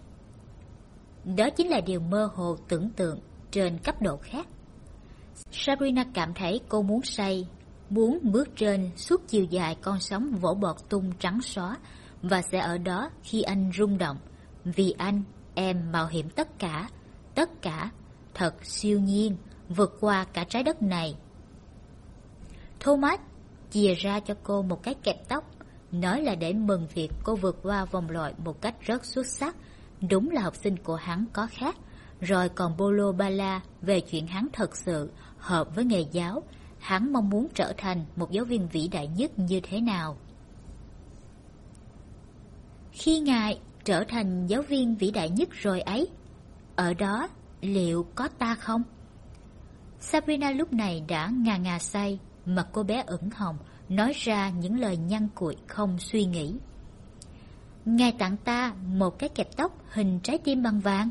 Đó chính là điều mơ hồ tưởng tượng trên cấp độ khác. Sabrina cảm thấy cô muốn say, muốn bước trên suốt chiều dài con sóng vỗ bọt tung trắng xóa, và sẽ ở đó khi anh rung động. Vì anh, em mạo hiểm tất cả, thật siêu nhiên, vượt qua cả trái đất này. Thomas chìa ra cho cô một cái kẹp tóc, nói là để mừng việc cô vượt qua vòng loại một cách rất xuất sắc. Đúng là học sinh của hắn có khác. Rồi còn bolo bala về chuyện hắn thật sự hợp với nghề giáo. Hắn mong muốn trở thành một giáo viên vĩ đại nhất như thế nào. Khi ngài trở thành giáo viên vĩ đại nhất rồi ấy, ở đó liệu có ta không? Sabrina lúc này đã ngà ngà say, mặt cô bé ửng hồng, nói ra những lời nhăn cuội không suy nghĩ. Ngài tặng ta một cái kẹp tóc hình trái tim bằng vàng.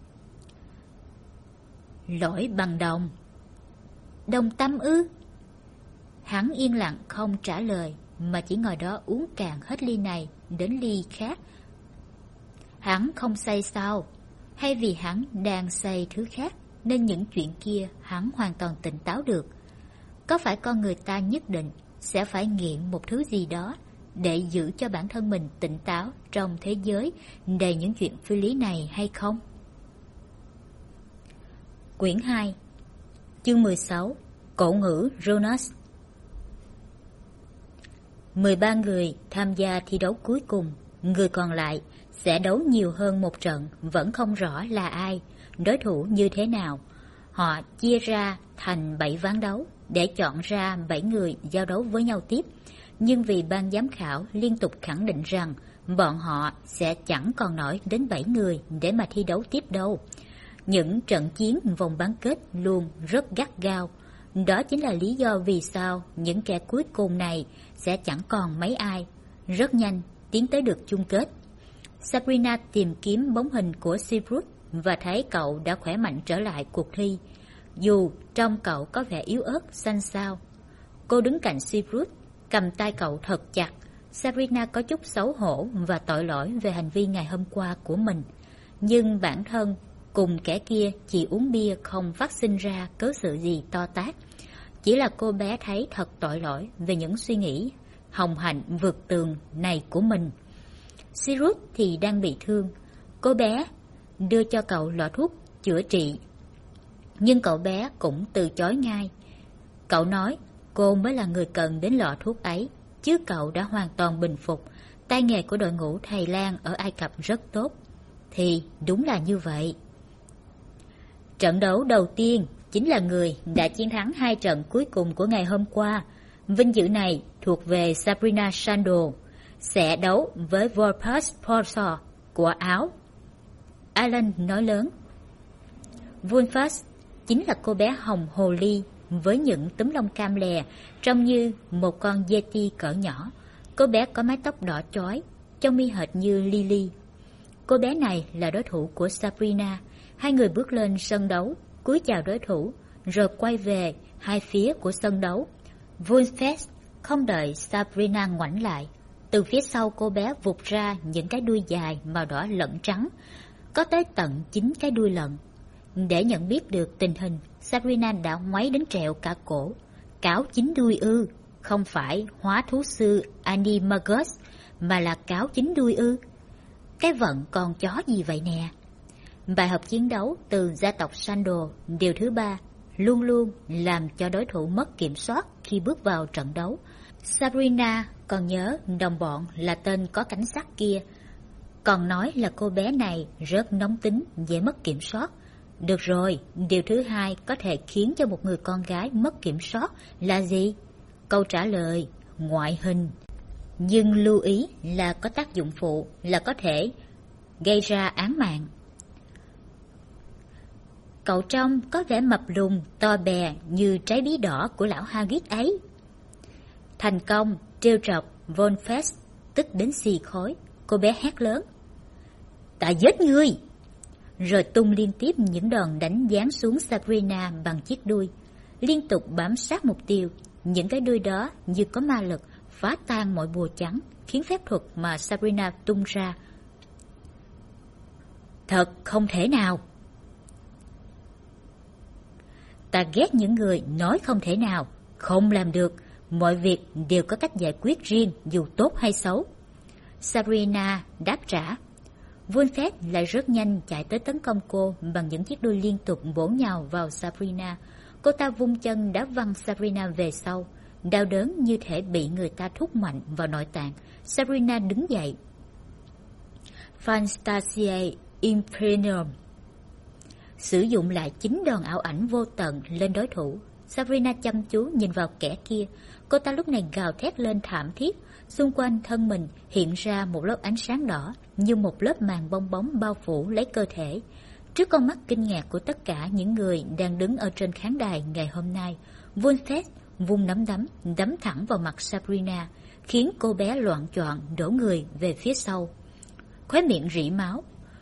Lỗi bằng đồng. Đồng tâm ư? Hắn yên lặng không trả lời, mà chỉ ngồi đó uống cạn hết ly này đến ly khác. Hắn không say sao? Hay vì hắn đang say thứ khác nên những chuyện kia hắn hoàn toàn tỉnh táo được? Có phải con người ta nhất định sẽ phải nghiện một thứ gì đó để giữ cho bản thân mình tỉnh táo trong thế giới đầy những chuyện phi lý này hay không? Quyển 2, chương 16, Cổ ngữ Jonas. 13 người tham gia thi đấu cuối cùng, người còn lại sẽ đấu nhiều hơn một trận, vẫn không rõ là ai, đối thủ như thế nào. Họ chia ra thành 7 ván đấu để chọn ra 7 người giao đấu với nhau tiếp. Nhưng vì ban giám khảo liên tục khẳng định rằng bọn họ sẽ chẳng còn nổi đến 7 người để mà thi đấu tiếp đâu. Những trận chiến vòng bán kết luôn rất gắt gao. Đó chính là lý do vì sao những kẻ cuối cùng này sẽ chẳng còn mấy ai. Rất nhanh tiến tới được chung kết. Sabrina tìm kiếm bóng hình của Seabrooke và thấy cậu đã khỏe mạnh trở lại cuộc thi, dù trông cậu có vẻ yếu ớt xanh xao. Cô đứng cạnh Seabrooke, cầm tay cậu thật chặt. Sabrina có chút xấu hổ và tội lỗi về hành vi ngày hôm qua của mình. Nhưng bản thân cùng kẻ kia chỉ uống bia không phát sinh ra cớ sự gì to tát. Chỉ là cô bé thấy thật tội lỗi về những suy nghĩ hồng hạnh vượt tường này của mình. Sirius thì đang bị thương. Cô bé đưa cho cậu lọ thuốc chữa trị, nhưng cậu bé cũng từ chối ngay. Cậu nói cô mới là người cần đến lọ thuốc ấy, chứ cậu đã hoàn toàn bình phục. Tay nghề của đội ngũ thầy lang ở Ai Cập rất tốt. Thì đúng là như vậy. Trận đấu đầu tiên chính là người đã chiến thắng 2 trận cuối cùng của ngày hôm qua. Vinh dự này thuộc về Sabrina Sando, sẽ đấu với Volpas Porter của Áo. Alan nói lớn. Volpas chính là cô bé hồng hồ ly với những túm lông cam lè, trông như một con yeti cỡ nhỏ. Cô bé có mái tóc đỏ chói, trông mi hệt như Lily. Cô bé này là đối thủ của Sabrina. Hai người bước lên sân đấu, cúi chào đối thủ, rồi quay về hai phía của sân đấu. Volpas không đợi Sabrina ngoảnh lại, từ phía sau cô bé vụt ra những cái đuôi dài màu đỏ lẫn trắng, có tới tận 9 cái đuôi lận. Để nhận biết được tình hình, Sabrina đã ngoáy đến trẹo cả cổ. Cáo 9 đuôi ư? Không phải hóa thú sư Animagus, mà là cáo 9 đuôi ư? Cái vận con chó gì vậy nè? Bài học chiến đấu từ gia tộc Sando điều thứ 3, luôn luôn làm cho đối thủ mất kiểm soát khi bước vào trận đấu. Sabrina còn nhớ đồng bọn là tên có cánh sắt kia, còn nói là cô bé này rất nóng tính, dễ mất kiểm soát. Được rồi, điều thứ 2 có thể khiến cho một người con gái mất kiểm soát là gì? Câu trả lời, ngoại hình. Nhưng lưu ý là có tác dụng phụ, là có thể gây ra án mạng. Cậu trông có vẻ mập lùn, to bè như trái bí đỏ của lão Hagrid ấy. Thành công, trêu chọc Volpas tức đến xì khói. Cô bé hét lớn. Ta giết ngươi! Rồi tung liên tiếp những đòn đánh giáng xuống Sabrina bằng chiếc đuôi, liên tục bám sát mục tiêu. Những cái đuôi đó như có ma lực, phá tan mọi bùa trắng, khiến phép thuật mà Sabrina tung ra. Thật không thể nào! Ta ghét những người nói không thể nào, không làm được, mọi việc đều có cách giải quyết riêng dù tốt hay xấu. Sabrina đáp trả. Volpas lại rất nhanh chạy tới tấn công cô bằng những chiếc đuôi liên tục bổ nhào vào Sabrina. Cô ta vung chân đá văng Sabrina về sau, đau đớn như thể bị người ta thúc mạnh vào nội tạng. Sabrina đứng dậy. Fantasia Imperium sử dụng lại 9 đòn ảo ảnh vô tận lên đối thủ. Sabrina chăm chú nhìn vào kẻ kia. Cô ta lúc này gào thét lên thảm thiết. Xung quanh thân mình hiện ra một lớp ánh sáng đỏ, như một lớp màng bong bóng bao phủ lấy cơ thể. Trước con mắt kinh ngạc của tất cả những người đang đứng ở trên khán đài ngày hôm nay, Volpas vung nắm đấm đấm thẳng vào mặt Sabrina, khiến cô bé loạng choạng đổ người về phía sau. Khóe miệng rỉ máu.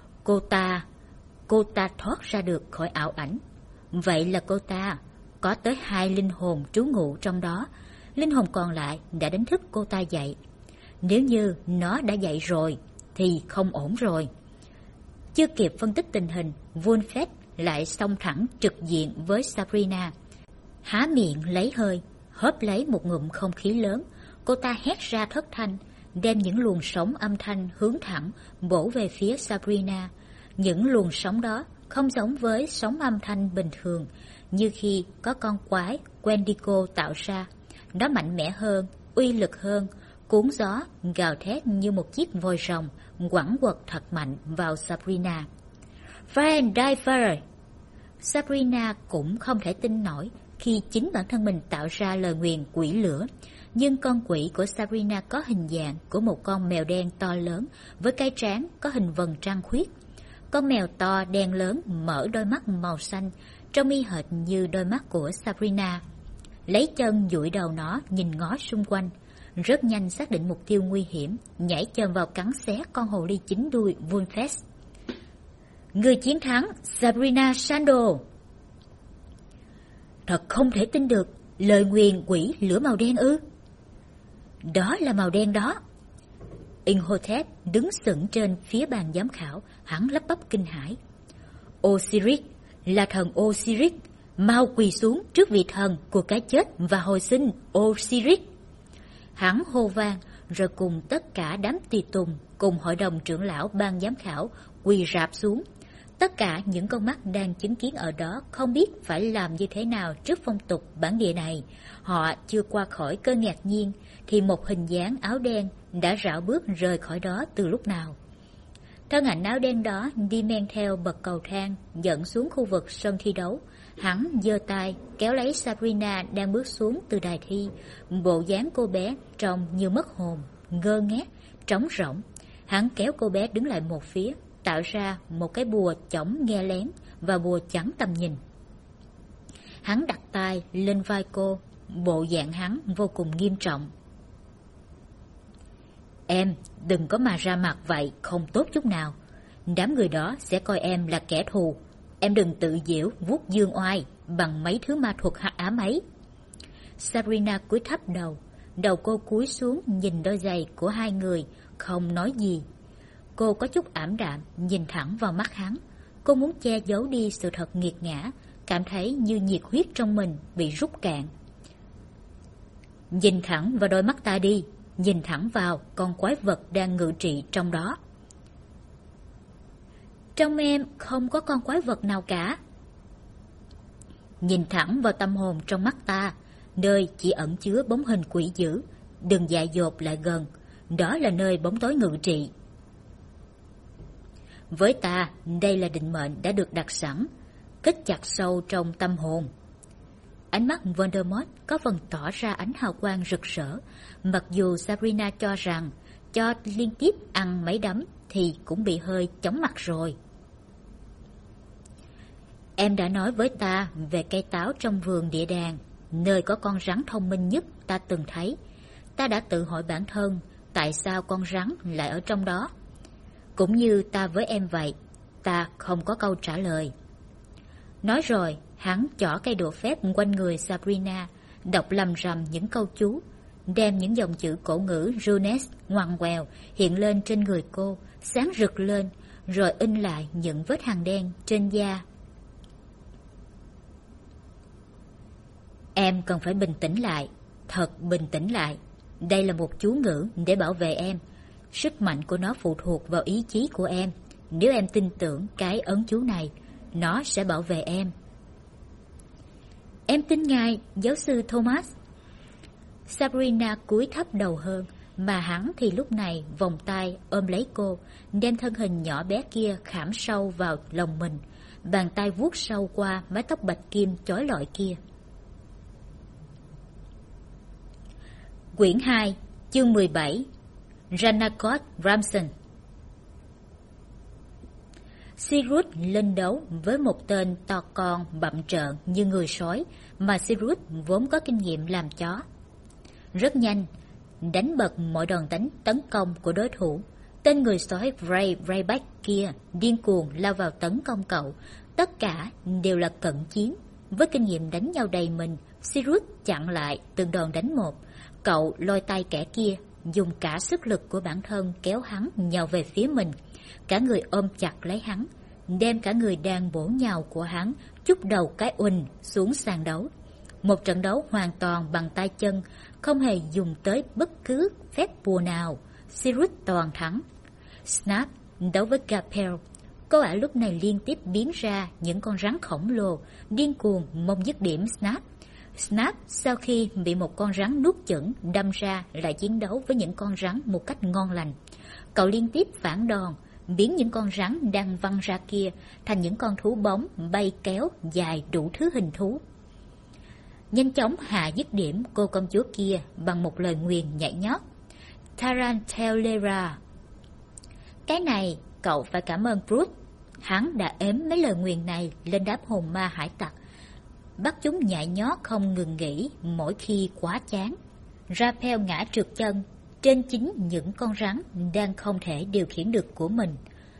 Cô ta thoát ra được khỏi ảo ảnh. Vậy là cô ta có tới 2 linh hồn trú ngụ trong đó. Linh hồn còn lại đã đánh thức cô ta dậy. Nếu như nó đã dậy rồi thì không ổn rồi. Chưa kịp phân tích tình hình, Volpas lại xông thẳng trực diện với Sabrina. Há miệng lấy hơi, hớp lấy một ngụm không khí lớn. Cô ta hét ra thất thanh, đem những luồng sóng âm thanh hướng thẳng bổ về phía Sabrina. Những luồng sóng đó không giống với sóng âm thanh bình thường như khi có con quái Wendigo tạo ra. Nó mạnh mẽ hơn, uy lực hơn, cuốn gió, gào thét như một chiếc voi rồng, quẳng quật thật mạnh vào Sabrina. Friend Diver! Sabrina cũng không thể tin nổi khi chính bản thân mình tạo ra lời nguyền quỷ lửa. Nhưng con quỷ của Sabrina có hình dạng của một con mèo đen to lớn với cái trán có hình vầng trăng khuyết. Con mèo to đen lớn mở đôi mắt màu xanh, trông y hệt như đôi mắt của Sabrina. Lấy chân duỗi đầu nó nhìn ngó xung quanh, rất nhanh xác định mục tiêu nguy hiểm, nhảy chân vào cắn xé con hồ ly 9 đuôi Volpas. Người chiến thắng, Sabrina Sando. Thật không thể tin được, lời nguyền quỷ lửa màu đen ư? Đó là màu đen đó. Imhotep đứng sững trên phía bàn giám khảo, hắn lắp bắp kinh hãi. Osiris, là thần Osiris, mau quỳ xuống trước vị thần của cái chết và hồi sinh Osiris. Hắn hô vang, rồi cùng tất cả đám tùy tùng, cùng hội đồng trưởng lão ban giám khảo quỳ rạp xuống. Tất cả những con mắt đang chứng kiến ở đó không biết phải làm như thế nào trước phong tục bản địa này. Họ chưa qua khỏi cơn ngạc nhiên, thì một hình dáng áo đen đã rảo bước rời khỏi đó từ lúc nào. Thân ảnh áo đen đó đi men theo bậc cầu thang dẫn xuống khu vực sân thi đấu. Hắn giơ tay kéo lấy Sabrina đang bước xuống từ đài thi. Bộ dáng cô bé trông như mất hồn, ngơ ngác, trống rỗng. Hắn kéo cô bé đứng lại một phía, tạo ra một cái bùa chổng nghe lén và bùa chắn tầm nhìn. Hắn đặt tay lên vai cô, bộ dạng hắn vô cùng nghiêm trọng. Em đừng có mà ra mặt vậy, không tốt chút nào. Đám người đó sẽ coi em là kẻ thù. Em đừng tự giễu vuốt dương oai bằng mấy thứ ma thuật hắc ám ấy. Sabrina cúi thấp đầu. Đầu cô cúi xuống nhìn đôi giày của hai người, không nói gì. Cô có chút ảm đạm nhìn thẳng vào mắt hắn. Cô muốn che giấu đi sự thật nghiệt ngã, cảm thấy như nhiệt huyết trong mình bị rút cạn. Nhìn thẳng vào đôi mắt ta đi, nhìn thẳng vào con quái vật đang ngự trị trong đó. Trong em không có con quái vật nào cả. Nhìn thẳng vào tâm hồn trong mắt ta, nơi chỉ ẩn chứa bóng hình quỷ dữ. Đừng dại dột lại gần, đó là nơi bóng tối ngự trị. Với ta, đây là định mệnh đã được đặt sẵn, kết chặt sâu trong tâm hồn. Ánh mắt Voldemort có phần tỏ ra ánh hào quang rực rỡ, mặc dù Sabrina cho rằng cho liên tiếp ăn mấy đấm thì cũng bị hơi chóng mặt rồi. Em đã nói với ta về cây táo trong vườn địa đàng, nơi có con rắn thông minh nhất ta từng thấy. Ta đã tự hỏi bản thân, tại sao con rắn lại ở trong đó? Cũng như ta với em vậy, ta không có câu trả lời. Nói rồi, hắn chỏ cây đũa phép quanh người Sabrina, đọc lầm rầm những câu chú, đem những dòng chữ cổ ngữ Runes ngoằn ngoèo hiện lên trên người cô, sáng rực lên, rồi in lại những vết hằn đen trên da. Em cần phải bình tĩnh lại, thật bình tĩnh lại. Đây là một chú ngữ để bảo vệ em. Sức mạnh của nó phụ thuộc vào ý chí của em. Nếu em tin tưởng cái ấn chú này, nó sẽ bảo vệ em. Em tin ngài, giáo sư Thomas. Sabrina cúi thấp đầu hơn, mà hắn thì lúc này vòng tay ôm lấy cô, đem thân hình nhỏ bé kia khảm sâu vào lòng mình, bàn tay vuốt sâu qua mái tóc bạch kim chói lọi kia. Quyển 2, chương 17. Ranakot Ramson. Sirius lên đấu với một tên to con bặm trợn như người sói mà Sirius vốn có kinh nghiệm làm chó. Rất nhanh, đánh bật mọi đòn đánh tấn công của đối thủ. Tên người sói Ray Rayback kia điên cuồng lao vào tấn công cậu. Tất cả đều là cận chiến. Với kinh nghiệm đánh nhau đầy mình, Sirius chặn lại từng đòn đánh một. Cậu lôi tay kẻ kia, dùng cả sức lực của bản thân kéo hắn nhào về phía mình. Cả người ôm chặt lấy hắn, đem cả người đang bổ nhào của hắn chúc đầu cái uỳnh xuống sàn đấu. Một trận đấu hoàn toàn bằng tay chân, không hề dùng tới bất cứ phép bùa nào. Sirius toàn thắng. Snap đấu với Gapel. Cô ả lúc này liên tiếp biến ra những con rắn khổng lồ, điên cuồng mong dứt điểm Snap. Snap sau khi bị một con rắn nuốt chửng đâm ra lại chiến đấu với những con rắn một cách ngon lành. Cậu liên tiếp phản đòn, biến những con rắn đang văng ra kia thành những con thú bóng bay kéo dài đủ thứ hình thú. Nhanh chóng hạ dứt điểm cô công chúa kia bằng một lời nguyền nhảy nhót. Tarantellera. Cái này cậu phải cảm ơn Bruce. Hắn đã ếm mấy lời nguyền này lên đám hồn ma hải tặc, bắt chúng nhảy nhót không ngừng nghỉ mỗi khi quá chán. Raphael ngã trượt chân trên chính những con rắn đang không thể điều khiển được của mình.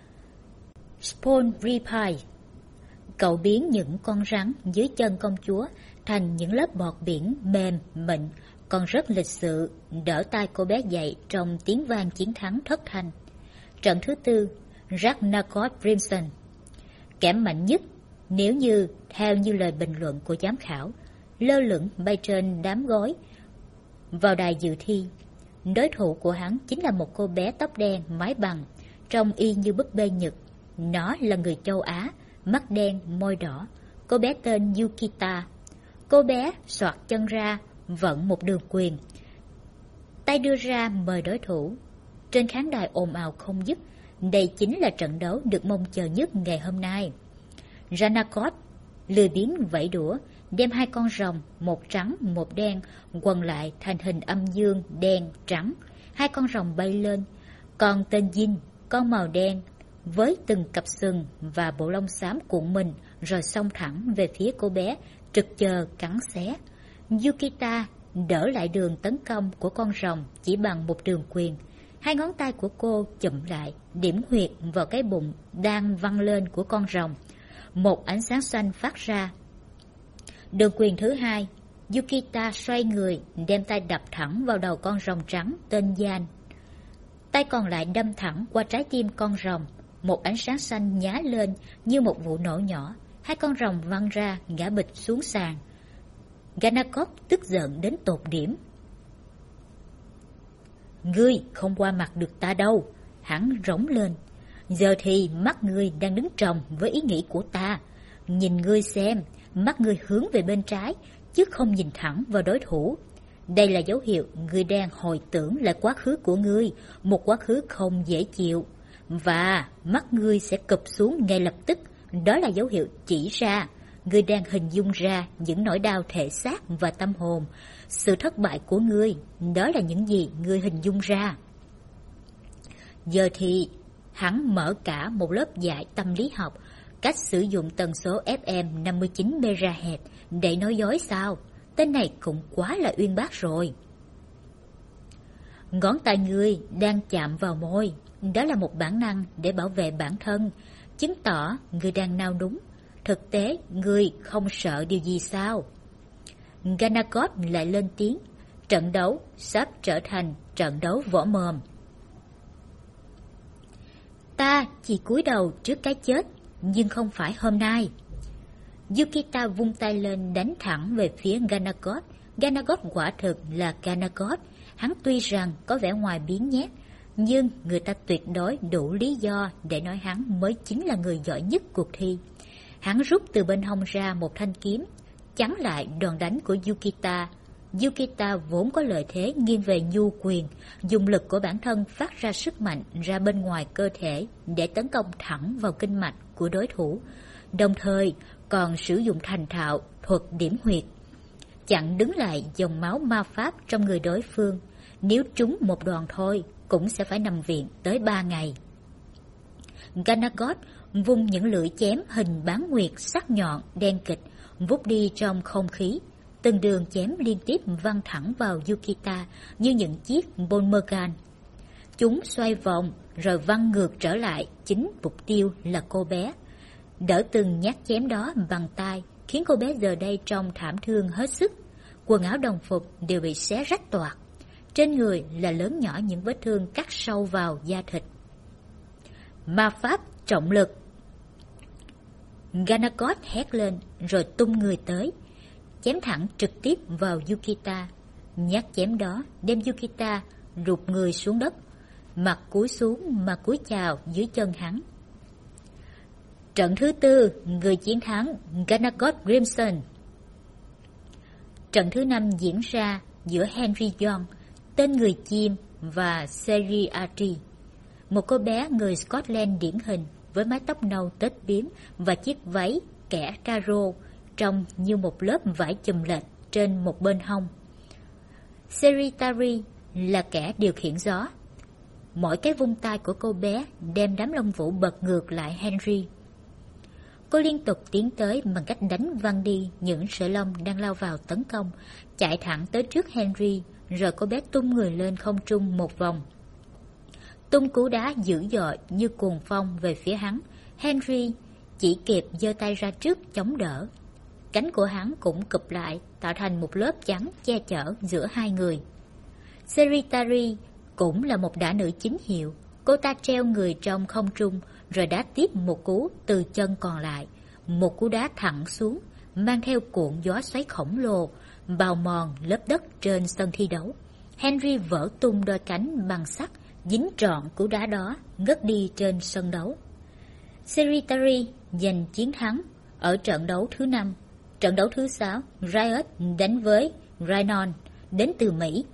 Spawn Repie. Cậu biến những con rắn dưới chân công chúa thành những lớp bọt biển mềm mịn, còn rất lịch sự đỡ tay cô bé dậy trong tiếng vang chiến thắng thất thanh. Trận thứ tư, Ranakot Ramson. Kẻ mạnh nhất, nếu như theo như lời bình luận của giám khảo, lơ lửng bay trên đám gói vào đài dự thi. Đối thủ của hắn chính là một cô bé tóc đen mái bằng, trông y như búp bê Nhật. Nó là người châu Á, mắt đen, môi đỏ. Cô bé tên Yukita. Cô bé xoạc chân ra, vận một đường quyền, tay đưa ra mời đối thủ. Trên khán đài ồn ào không dứt. Đây chính là trận đấu được mong chờ nhất ngày hôm nay. Ranakot lười biếng vẫy đũa, đem hai con rồng, một trắng một đen, quần lại thành hình âm dương đen trắng. Hai con rồng bay lên, còn tên Jin, con màu đen, với từng cặp sừng và bộ lông xám cuộn mình, rồi xông thẳng về phía cô bé, trực chờ cắn xé. Yukita đỡ lại đường tấn công của con rồng chỉ bằng một đường quyền. Hai ngón tay của cô chụm lại, điểm huyệt vào cái bụng đang văng lên của con rồng. Một ánh sáng xanh phát ra. Đường quyền thứ hai, Yukita xoay người, đem tay đập thẳng vào đầu con rồng trắng tên Yan. Tay còn lại đâm thẳng qua trái tim con rồng. Một ánh sáng xanh nhá lên như một vụ nổ nhỏ. Hai con rồng văng ra, ngã bịch xuống sàn. Ganakop tức giận đến tột điểm. Ngươi không qua mặt được ta đâu, hắn rống lên. Giờ thì mắt ngươi đang đứng trồng với ý nghĩ của ta. Nhìn ngươi xem, mắt ngươi hướng về bên trái, chứ không nhìn thẳng vào đối thủ. Đây là dấu hiệu ngươi đang hồi tưởng lại quá khứ của ngươi, một quá khứ không dễ chịu. Và mắt ngươi sẽ cụp xuống ngay lập tức, đó là dấu hiệu chỉ ra ngươi đang hình dung ra những nỗi đau thể xác và tâm hồn. Sự thất bại của ngươi, đó là những gì ngươi hình dung ra. Giờ thì hắn mở cả một lớp dạy tâm lý học, cách sử dụng tần số FM 59 MHz để nói dối sao? Tên này cũng quá là uyên bác rồi. Ngón tay ngươi đang chạm vào môi, đó là một bản năng để bảo vệ bản thân, chứng tỏ ngươi đang nao núng. Thực tế, ngươi không sợ điều gì sao? Ganakop lại lên tiếng. Trận đấu sắp trở thành trận đấu võ mồm. Ta chỉ cúi đầu trước cái chết, nhưng không phải hôm nay. Yukita vung tay lên đánh thẳng về phía Ganakop. Ganakop quả thực là Ganakop. Hắn tuy rằng có vẻ ngoài biếng nhác, nhưng người ta tuyệt đối đủ lý do để nói hắn mới chính là người giỏi nhất cuộc thi. Hắn rút từ bên hông ra một thanh kiếm, chắn lại đòn đánh của Yukita. Yukita vốn có lợi thế nghiêng về nhu quyền, dùng lực của bản thân phát ra sức mạnh ra bên ngoài cơ thể để tấn công thẳng vào kinh mạch của đối thủ, đồng thời còn sử dụng thành thạo thuật điểm huyệt, chặn đứng lại dòng máu ma pháp trong người đối phương. Nếu trúng một đòn thôi, cũng sẽ phải nằm viện tới 3 ngày. Ganakop vung những lưỡi chém hình bán nguyệt sắc nhọn đen kịch, vút đi trong không khí. Từng đường chém liên tiếp văng thẳng vào Yukita như những chiếc boomerang. Chúng xoay vòng rồi văng ngược trở lại, chính mục tiêu là cô bé. Đỡ từng nhát chém đó bằng tay khiến cô bé giờ đây trông thảm thương hết sức. Quần áo đồng phục đều bị xé rách toạc. Trên người là lớn nhỏ những vết thương cắt sâu vào da thịt. Ma pháp trọng lực. Ganakop hét lên rồi tung người tới, chém thẳng trực tiếp vào Yukita. Nhát chém đó đem Yukita rụt người xuống đất, mặt cúi xuống mà cúi chào dưới chân hắn. Trận thứ tư, người chiến thắng Ganakop Crimson. Trận thứ 5 diễn ra giữa Henry Young, tên người chim, và Seri Atri, một cô bé người Scotland điển hình với mái tóc nâu tết bím và chiếc váy kẻ caro trông như một lớp vải chùm lệch trên một bên hông. Seri Tari là kẻ điều khiển gió. Mỗi cái vung tay của cô bé đem đám lông vũ bật ngược lại Henry. Cô liên tục tiến tới bằng cách đánh văng đi những sợi lông đang lao vào tấn công, chạy thẳng tới trước Henry, rồi cô bé tung người lên không trung một vòng, tung cú đá dữ dội như cuồng phong về phía hắn. Henry chỉ kịp giơ tay ra trước chống đỡ. Cánh của hắn cũng cụp lại, tạo thành một lớp trắng che chở giữa hai người. Seritari cũng là một đả nữ chính hiệu. Cô ta treo người trong không trung rồi đá tiếp một cú từ chân còn lại. Một cú đá thẳng xuống, mang theo cuộn gió xoáy khổng lồ, bào mòn lớp đất trên sân thi đấu. Henry vỡ tung đôi cánh bằng sắt, dính trọn cú đá đó, ngất đi trên sân đấu. Seritari giành chiến thắng ở trận đấu thứ 5. Trận đấu thứ 6, Riot đánh với Rhinon đến từ Mỹ.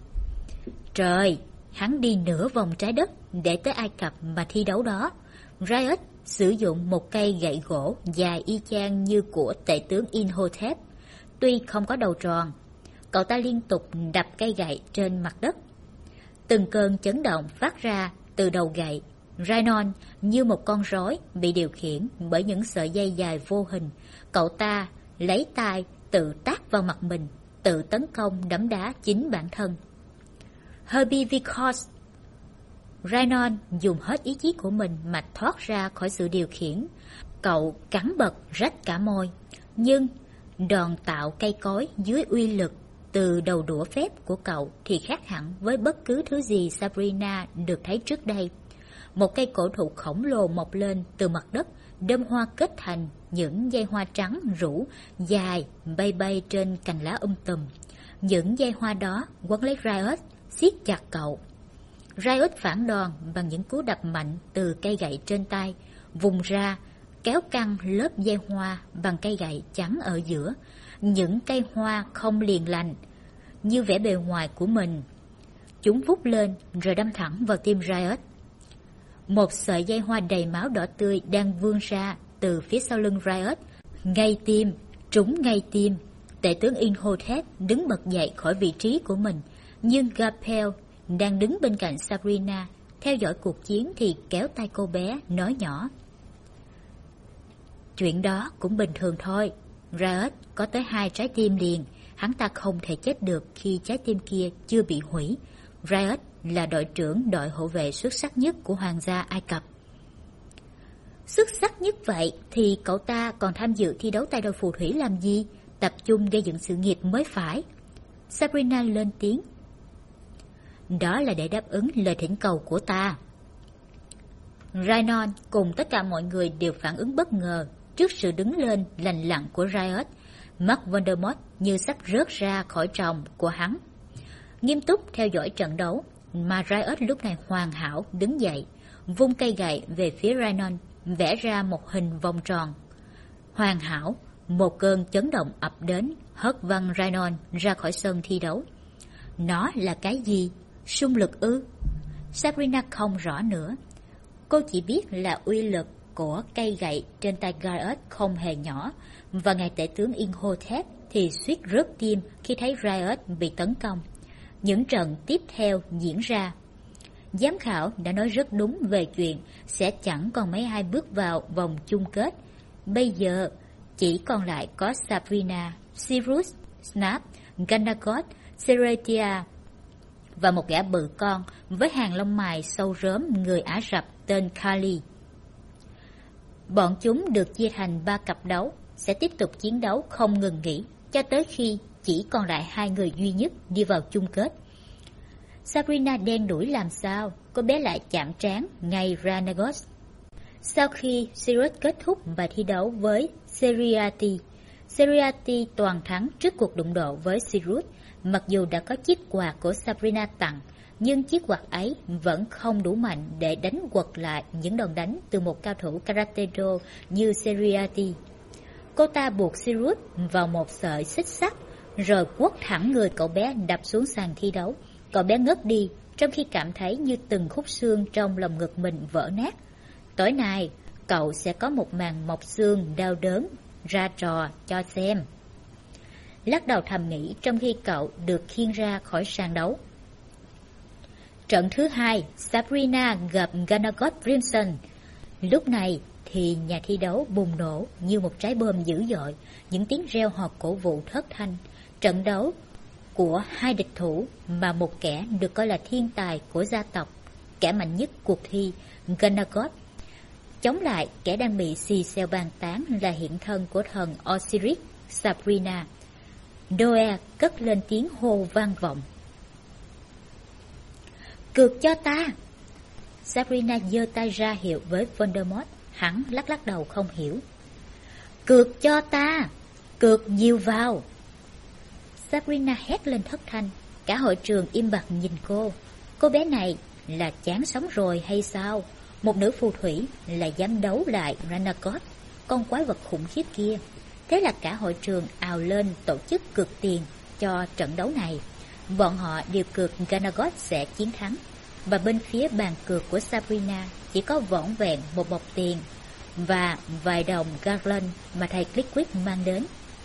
Trời, hắn đi nửa vòng trái đất để tới Ai Cập mà thi đấu đó. Riot sử dụng một cây gậy gỗ dài y chang như của tể tướng Imhotep, tuy không có đầu tròn. Cậu ta liên tục đập cây gậy trên mặt đất. Từng cơn chấn động phát ra từ đầu gậy. Rhinon như một con rối bị điều khiển bởi những sợi dây dài vô hình. Cậu ta lấy tay tự tát vào mặt mình, tự tấn công đấm đá chính bản thân. Herbie Vickers. Rhinon dùng hết ý chí của mình mà thoát ra khỏi sự điều khiển. Cậu cắn bật rách cả môi, nhưng đòn tạo cây cối dưới uy lực từ đầu đũa phép của cậu thì khác hẳn với bất cứ thứ gì Sabrina được thấy trước đây. Một cây cổ thụ khổng lồ mọc lên từ mặt đất, đơm hoa kết thành những dây hoa trắng rủ dài bay bay trên cành lá tùm. Những dây hoa đó quấn lấy Riot, siết chặt cậu. Riot phản đòn bằng những cú đập mạnh từ cây gậy trên tay, vùng ra, kéo căng lớp dây hoa bằng cây gậy chắn ở giữa. Những cây hoa không liền lành như vẻ bề ngoài của mình. Chúng vút lên rồi đâm thẳng vào tim Riot. Một sợi dây hoa đầy máu đỏ tươi đang vươn ra từ phía sau lưng Riot. Ngay tim, trúng ngay tim. Tể tướng Imhotep đứng bật dậy khỏi vị trí của mình, nhưng Gapel đang đứng bên cạnh Sabrina, theo dõi cuộc chiến thì kéo tay cô bé, nói nhỏ: "Chuyện đó cũng bình thường thôi. Riot có tới 2 trái tim liền, hắn ta không thể chết được khi trái tim kia chưa bị hủy. Riot là đội trưởng đội hộ vệ xuất sắc nhất của hoàng gia Ai Cập." Xuất sắc nhất vậy thì cậu ta còn tham dự thi đấu tay đôi phù thủy làm gì? Tập trung gây dựng sự nghiệp mới phải. Sabrina lên tiếng: "Đó là để đáp ứng lời thỉnh cầu của ta." Rhinon cùng tất cả mọi người đều phản ứng bất ngờ trước sự đứng lên lành lặn của Riot. Mắt Voldemort như sắp rớt ra khỏi tròng của hắn. Nghiêm túc theo dõi trận đấu, mà Riot lúc này hoàn hảo đứng dậy, vung cây gậy về phía Rhinon, vẽ ra một hình vòng tròn. Hoàn hảo, một cơn chấn động ập đến, hất văng Rhinon ra khỏi sân thi đấu. Nó là cái gì? Xung lực ư? Sabrina không rõ nữa. Cô chỉ biết là uy lực của cây gậy trên tay Riot không hề nhỏ, và ngài tể tướng Imhotep thì suýt rớt tim khi thấy Riot bị tấn công. Những trận tiếp theo diễn ra. Giám khảo đã nói rất đúng về chuyện sẽ chẳng còn mấy ai bước vào vòng chung kết. Bây giờ chỉ còn lại có Sabrina, Sirius, Snape, Ganagot, Seratia và một gã bự con với hàng lông mày sâu rớm người Ả Rập tên Kali. Bọn chúng được chia thành 3 cặp đấu, sẽ tiếp tục chiến đấu không ngừng nghỉ cho tới khi chỉ còn lại 2 người duy nhất đi vào chung kết. Sabrina đen đuổi làm sao, cô bé lại chạm trán ngay Ranagos. Sau khi Sirius kết thúc bài thi đấu với Seriati toàn thắng trước cuộc đụng độ với Sirius. Mặc dù đã có chiếc quạt của Sabrina tặng, nhưng chiếc quạt ấy vẫn không đủ mạnh để đánh quật lại những đòn đánh từ một cao thủ karate-do như Seriati. Cô ta buộc Sirius vào một sợi xích sắt, rồi quất thẳng người cậu bé đập xuống sàn thi đấu. Cậu bé ngất đi, trong khi cảm thấy như từng khúc xương trong lồng ngực mình vỡ nát. Tối nay, cậu sẽ có một màn mọc xương đau đớn ra trò cho xem. Lắc đầu thầm nghĩ trong khi cậu được khiêng ra khỏi sàn đấu. Trận thứ 2, Sabrina gặp Ganagot Crimson. Lúc này thì nhà thi đấu bùng nổ như một trái bom dữ dội, những tiếng reo hò cổ vũ thất thanh. Trận đấu của hai địch thủ mà một kẻ được coi là thiên tài của gia tộc, kẻ mạnh nhất cuộc thi, Ganagot, chống lại kẻ đang bị xì xèo bàn tán là hiện thân của thần Osiris, Sabrina. Doe cất lên tiếng hô vang vọng: "Cược cho ta!" Sabrina giơ tay ra hiệu với Voldemort. Hắn lắc lắc đầu không hiểu. "Cược cho ta! Cược nhiều vào!" Sabrina hét lên thất thanh. Cả hội trường im bặt nhìn cô. Cô bé này là chán sống rồi hay sao? Một nữ phù thủy lại dám đấu lại Ranagos, con quái vật khủng khiếp kia. Thế là cả hội trường ào lên tổ chức cược tiền cho trận đấu này. Bọn họ đều cược Ganagot sẽ chiến thắng. Và bên phía bàn cược của Sabrina chỉ có vỏn vẹn một bọc tiền. và vài đồng Garland mà thầy Clickwick mang đến.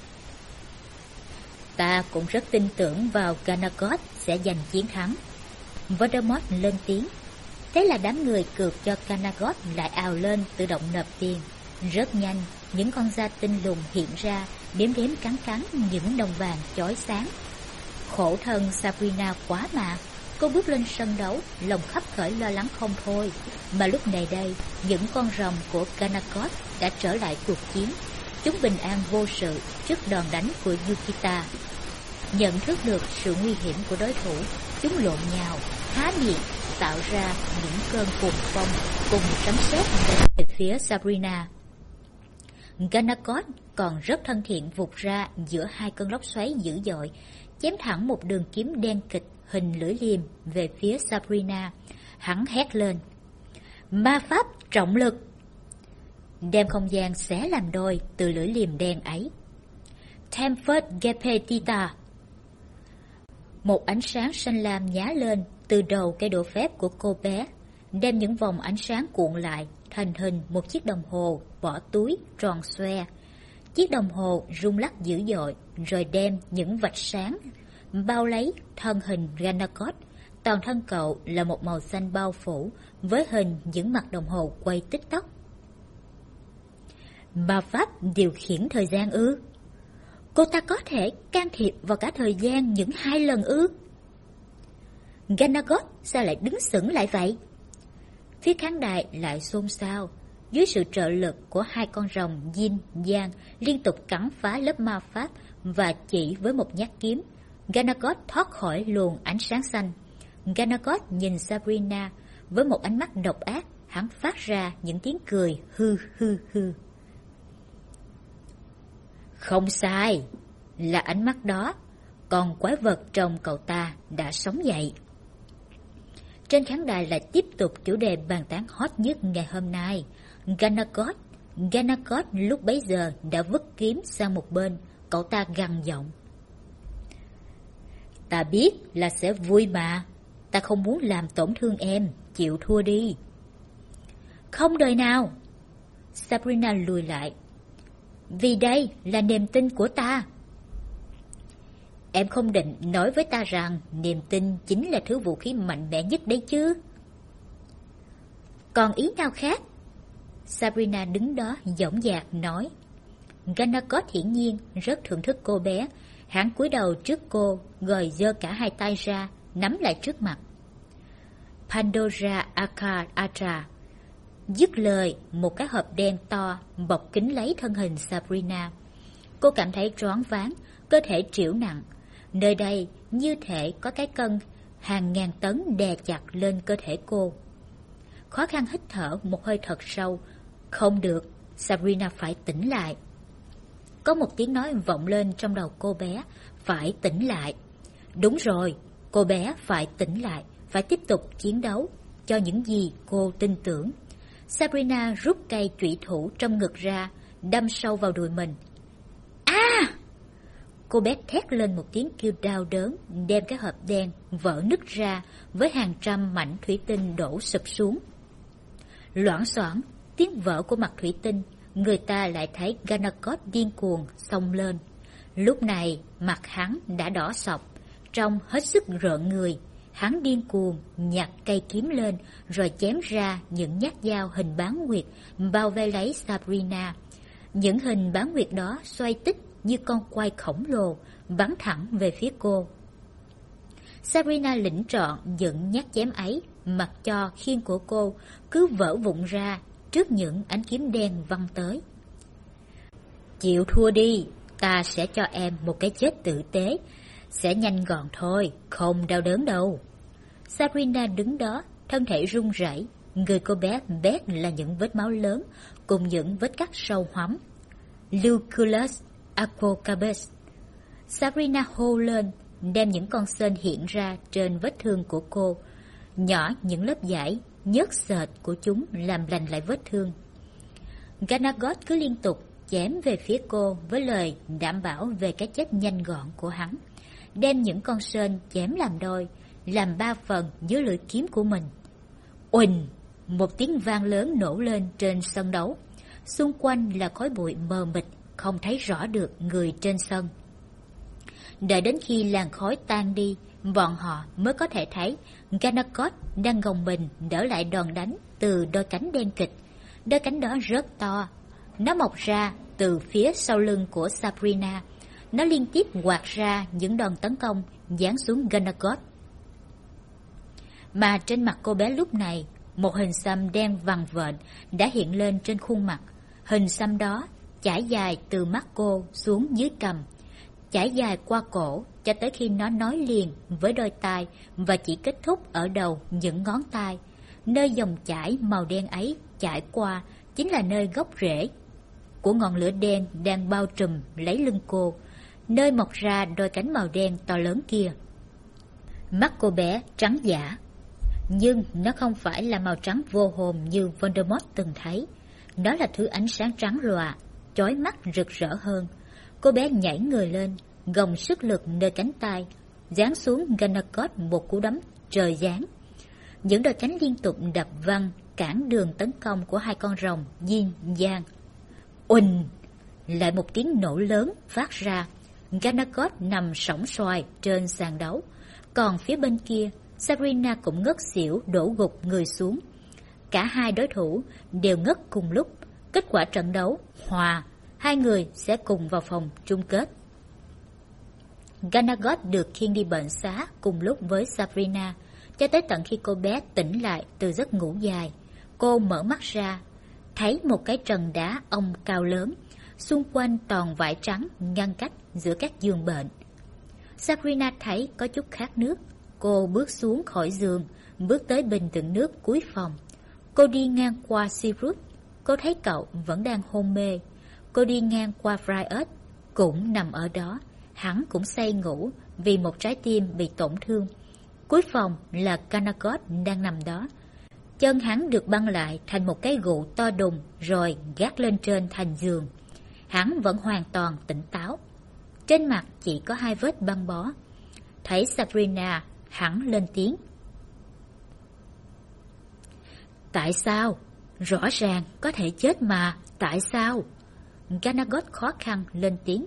Ta cũng rất tin tưởng vào Ganagot sẽ giành chiến thắng. Voldemort lên tiếng. Thế là đám người cược cho Ganagot lại ào lên tự động nộp tiền. Rất nhanh, những con da tinh lùn hiện ra, đếm đếm cắn cắn những đồng vàng chói sáng. Khổ thân Sabrina quá mà. Cô bước lên sân đấu, lòng khắp khởi lo lắng không thôi. Mà lúc này đây, những con rồng của Ganagot đã trở lại cuộc chiến. Chúng bình an vô sự trước đòn đánh của Yukita. Nhận thức được sự nguy hiểm của đối thủ, chúng lộn nhào, há miệng, tạo ra những cơn cuồng phong cùng sấm sét đánh về phía Sabrina. Ganagot còn rất thân thiện vụt ra giữa hai cơn lốc xoáy dữ dội, chém thẳng một đường kiếm đen kịch hình lưỡi liềm về phía Sabrina. Hắn hét lên: Ma pháp trọng lực! Đem không gian xé làm đôi từ lưỡi liềm đen ấy. Tempest Gepetita! Một ánh sáng xanh lam nhá lên từ đầu cây đũa phép của cô bé, đem những vòng ánh sáng cuộn lại thành hình một chiếc đồng hồ bỏ túi tròn xoe. Chiếc đồng hồ rung lắc dữ dội, rồi đem những vạch sáng bao lấy thân hình Ganagot. Toàn thân cậu là một màu xanh bao phủ, với hình những mặt đồng hồ quay tích tắc. Ma pháp điều khiển thời gian ư? Cô ta có thể can thiệp vào cả thời gian những 2 lần ư? Ganagot sao lại đứng sững lại vậy? Phía khán đài lại xôn xao. Dưới sự trợ lực của hai con rồng Yin Yang liên tục cắn phá lớp ma pháp và chỉ với một nhát kiếm, Ganagot thoát khỏi luồng ánh sáng xanh. Ganagot nhìn Sabrina với một ánh mắt độc ác. Hắn phát ra những tiếng cười hư hư hư. Không sai, là ánh mắt đó. Còn quái vật trong cậu ta đã sống dậy. Trên khán đài lại tiếp tục chủ đề bàn tán hot nhất ngày hôm nay. Ganagot lúc bấy giờ đã vứt kiếm sang một bên. Cậu ta gằn giọng: Ta biết là sẽ vui mà. Ta không muốn làm tổn thương em. Chịu thua đi. Không đời nào. Sabrina lùi lại. Vì đây là niềm tin của ta. Em không định nói với ta rằng niềm tin chính là thứ vũ khí mạnh mẽ nhất đấy chứ? Còn ý nào khác? Sabrina đứng đó dõng dạc nói. Ganagot hiển nhiên rất thưởng thức cô bé. Hắn cúi đầu trước cô, rồi giơ cả hai tay ra, nắm lại trước mặt. Pandora Akara. Dứt lời, một cái hộp đen to bọc kín lấy thân hình Sabrina. Cô cảm thấy choáng váng, cơ thể trĩu nặng. Nơi đây như thể có cái cân hàng ngàn tấn đè chặt lên cơ thể cô. Khó khăn hít thở một hơi thật sâu. Không được, Sabrina phải tỉnh lại. Có một tiếng nói vọng lên trong đầu cô bé. Phải tỉnh lại. Đúng rồi, cô bé phải tỉnh lại, phải tiếp tục chiến đấu cho những gì cô tin tưởng. Sabrina rút cây chủy thủ trong ngực ra, đâm sâu vào đùi mình. À! Cô bé thét lên một tiếng kêu đau đớn, đem cái hộp đen vỡ nứt ra với hàng trăm mảnh thủy tinh đổ sụp xuống. Loảng xoảng tiếng vỡ của mặt thủy tinh, người ta lại thấy Ganagot điên cuồng xông lên. Lúc này mặt hắn đã đỏ sọc, trông hết sức rợn người. Hắn điên cuồng nhặt cây kiếm lên, rồi chém ra những nhát dao hình bán nguyệt bao vây lấy Sabrina. Những hình bán nguyệt đó xoay tích như con quay khổng lồ, bắn thẳng về phía cô. Sabrina lĩnh trọn những nhát chém ấy, mặc cho khiên của cô cứ vỡ vụn ra trước những ánh kiếm đen văng tới. Chịu thua đi, ta sẽ cho em một cái chết tử tế. Sẽ nhanh gọn thôi, không đau đớn đâu. Sabrina đứng đó, thân thể run rẩy, người cô bé bét là những vết máu lớn cùng những vết cắt sâu hoắm. Lucullus Apocalypse. Sabrina hô lên, đem những con sên hiện ra trên vết thương của cô, nhỏ những lớp vải nhớt sệt của chúng làm lành lại vết thương. Ganagot cứ liên tục chém về phía cô với lời đảm bảo về cái chết nhanh gọn của hắn, đem những con sên chém làm đôi, làm 3 phần dưới lưỡi kiếm của mình. Uỳnh! Một tiếng vang lớn nổ lên trên sân đấu. xung quanh là khói bụi mờ mịt, không thấy rõ được người trên sân. Đợi đến khi làn khói tan đi, bọn họ mới có thể thấy Ganakot đang gồng mình đỡ lại đòn đánh từ đôi cánh đen kịt. Đôi cánh đó rất to, nó mọc ra từ phía sau lưng của Sabrina. Nó liên tiếp quạt ra những đòn tấn công giáng xuống Ganakot. Mà trên mặt cô bé lúc này, một hình xăm đen vằn vện đã hiện lên trên khuôn mặt. Hình xăm đó trải dài từ mắt cô xuống dưới cằm, trải dài qua cổ cho tới khi nó nối liền với đôi tai và chỉ kết thúc ở đầu những ngón tay. Nơi dòng chảy màu đen ấy chảy qua chính là nơi gốc rễ của ngọn lửa đen đang bao trùm lấy lưng cô, nơi mọc ra đôi cánh màu đen to lớn kia. Mắt cô bé trắng dã, nhưng nó không phải là màu trắng vô hồn như Voldemort từng thấy. Nó là thứ ánh sáng trắng lòa, chói mắt rực rỡ hơn. Cô bé nhảy người lên, gồng sức lực nơi cánh tay, giáng xuống Ganakot một cú đấm trời giáng. Những đôi cánh liên tục đập văng cản đường tấn công của hai con rồng Yin Yang. Uỳnh! Lại một tiếng nổ lớn phát ra. Ganakot nằm sõng soài trên sàn đấu, còn phía bên kia Sabrina cũng ngất xỉu đổ gục người xuống. Cả hai đối thủ đều ngất cùng lúc. Kết quả trận đấu hòa, hai người sẽ cùng vào vòng chung kết. Ganakot được khiêng đi bệnh xá cùng lúc với Sabrina, cho tới tận khi cô bé tỉnh lại từ giấc ngủ dài. Cô mở mắt ra, thấy một cái trần đá ong cao lớn, xung quanh toàn vải trắng ngăn cách giữa các giường bệnh. Sabrina thấy có chút khát nước. Cô bước xuống khỏi giường, bước tới bình đựng nước cuối phòng. Cô đi ngang qua Sirius, cô thấy cậu vẫn đang hôn mê. Cô đi ngang qua Fryus, cũng nằm ở đó. Hắn cũng say ngủ vì một trái tim bị tổn thương. Cuối phòng là Ganakot đang nằm đó. Chân hắn được băng lại thành một cái gụ to đùng rồi gác lên trên thành giường. Hắn vẫn hoàn toàn tỉnh táo. Trên mặt chỉ có 2 vết băng bó. Thấy Sabrina, hắn lên tiếng. Tại sao? Rõ ràng có thể chết mà, tại sao? Ganakot khó khăn lên tiếng.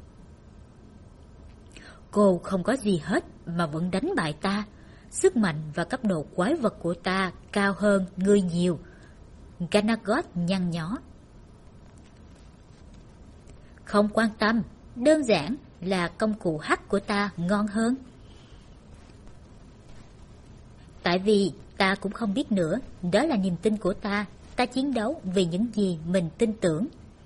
Cô không có gì hết mà vẫn đánh bại ta. Sức mạnh và cấp độ quái vật của ta cao hơn ngươi nhiều. Ganakot nhăn nhó. Không quan tâm, đơn giản là công cụ hắc của ta ngon hơn. Tại vì ta cũng không biết nữa, đó là niềm tin của ta. Ta chiến đấu vì những gì mình tin tưởng.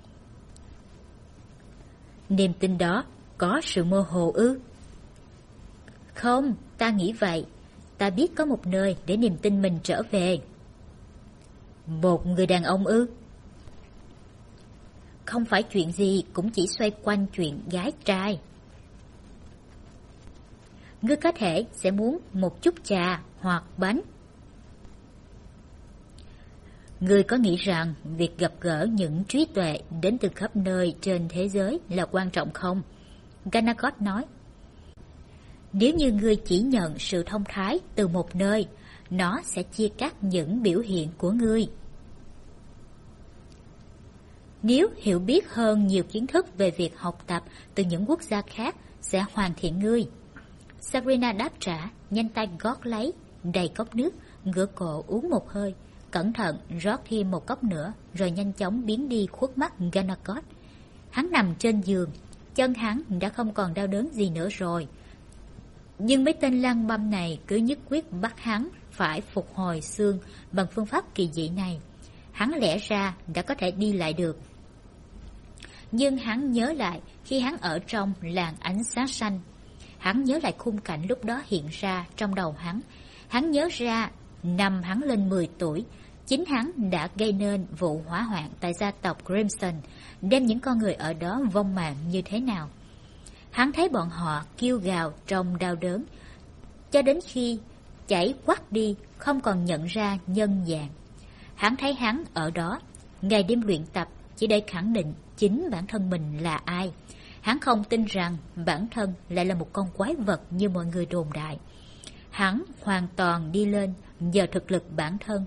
Niềm tin đó có sự mơ hồ ư? Không, ta nghĩ vậy. Ta biết có một nơi để niềm tin mình trở về. Một người đàn ông ư? Không phải chuyện gì cũng chỉ xoay quanh chuyện gái trai. Ngươi có thể sẽ muốn một chút trà hoặc bánh. Ngươi có nghĩ rằng việc gặp gỡ những trí tuệ đến từ khắp nơi trên thế giới là quan trọng không? Ganakot nói. Nếu như ngươi chỉ nhận sự thông thái từ một nơi, nó sẽ chia cắt những biểu hiện của ngươi. Nếu hiểu biết hơn nhiều kiến thức về việc học tập từ những quốc gia khác sẽ hoàn thiện ngươi. Sabrina đáp trả, nhanh tay gót lấy đầy cốc nước, ngửa cổ uống một hơi, cẩn thận rót thêm một cốc nữa, rồi nhanh chóng biến đi khuất mắt Ganakot. Hắn nằm trên giường, chân hắn đã không còn đau đớn gì nữa rồi. Nhưng mấy tên lang băm này cứ nhất quyết bắt hắn phải phục hồi xương bằng phương pháp kỳ dị này. Hắn lẽ ra đã có thể đi lại được. Nhưng hắn nhớ lại khi hắn ở trong làn ánh sáng xanh. Hắn nhớ lại khung cảnh lúc đó hiện ra trong đầu hắn. Hắn nhớ ra năm hắn lên 10 tuổi, chính hắn đã gây nên vụ hỏa hoạn tại gia tộc Crimson, đem những con người ở đó vong mạng như thế nào. Hắn thấy bọn họ kêu gào trong đau đớn, cho đến khi chảy quắt đi không còn nhận ra nhân dạng. Hắn thấy hắn ở đó, ngày đêm luyện tập chỉ để khẳng định chính bản thân mình là ai. Hắn không tin rằng bản thân lại là một con quái vật như mọi người đồn đại. Hắn hoàn toàn đi lên nhờ thực lực bản thân.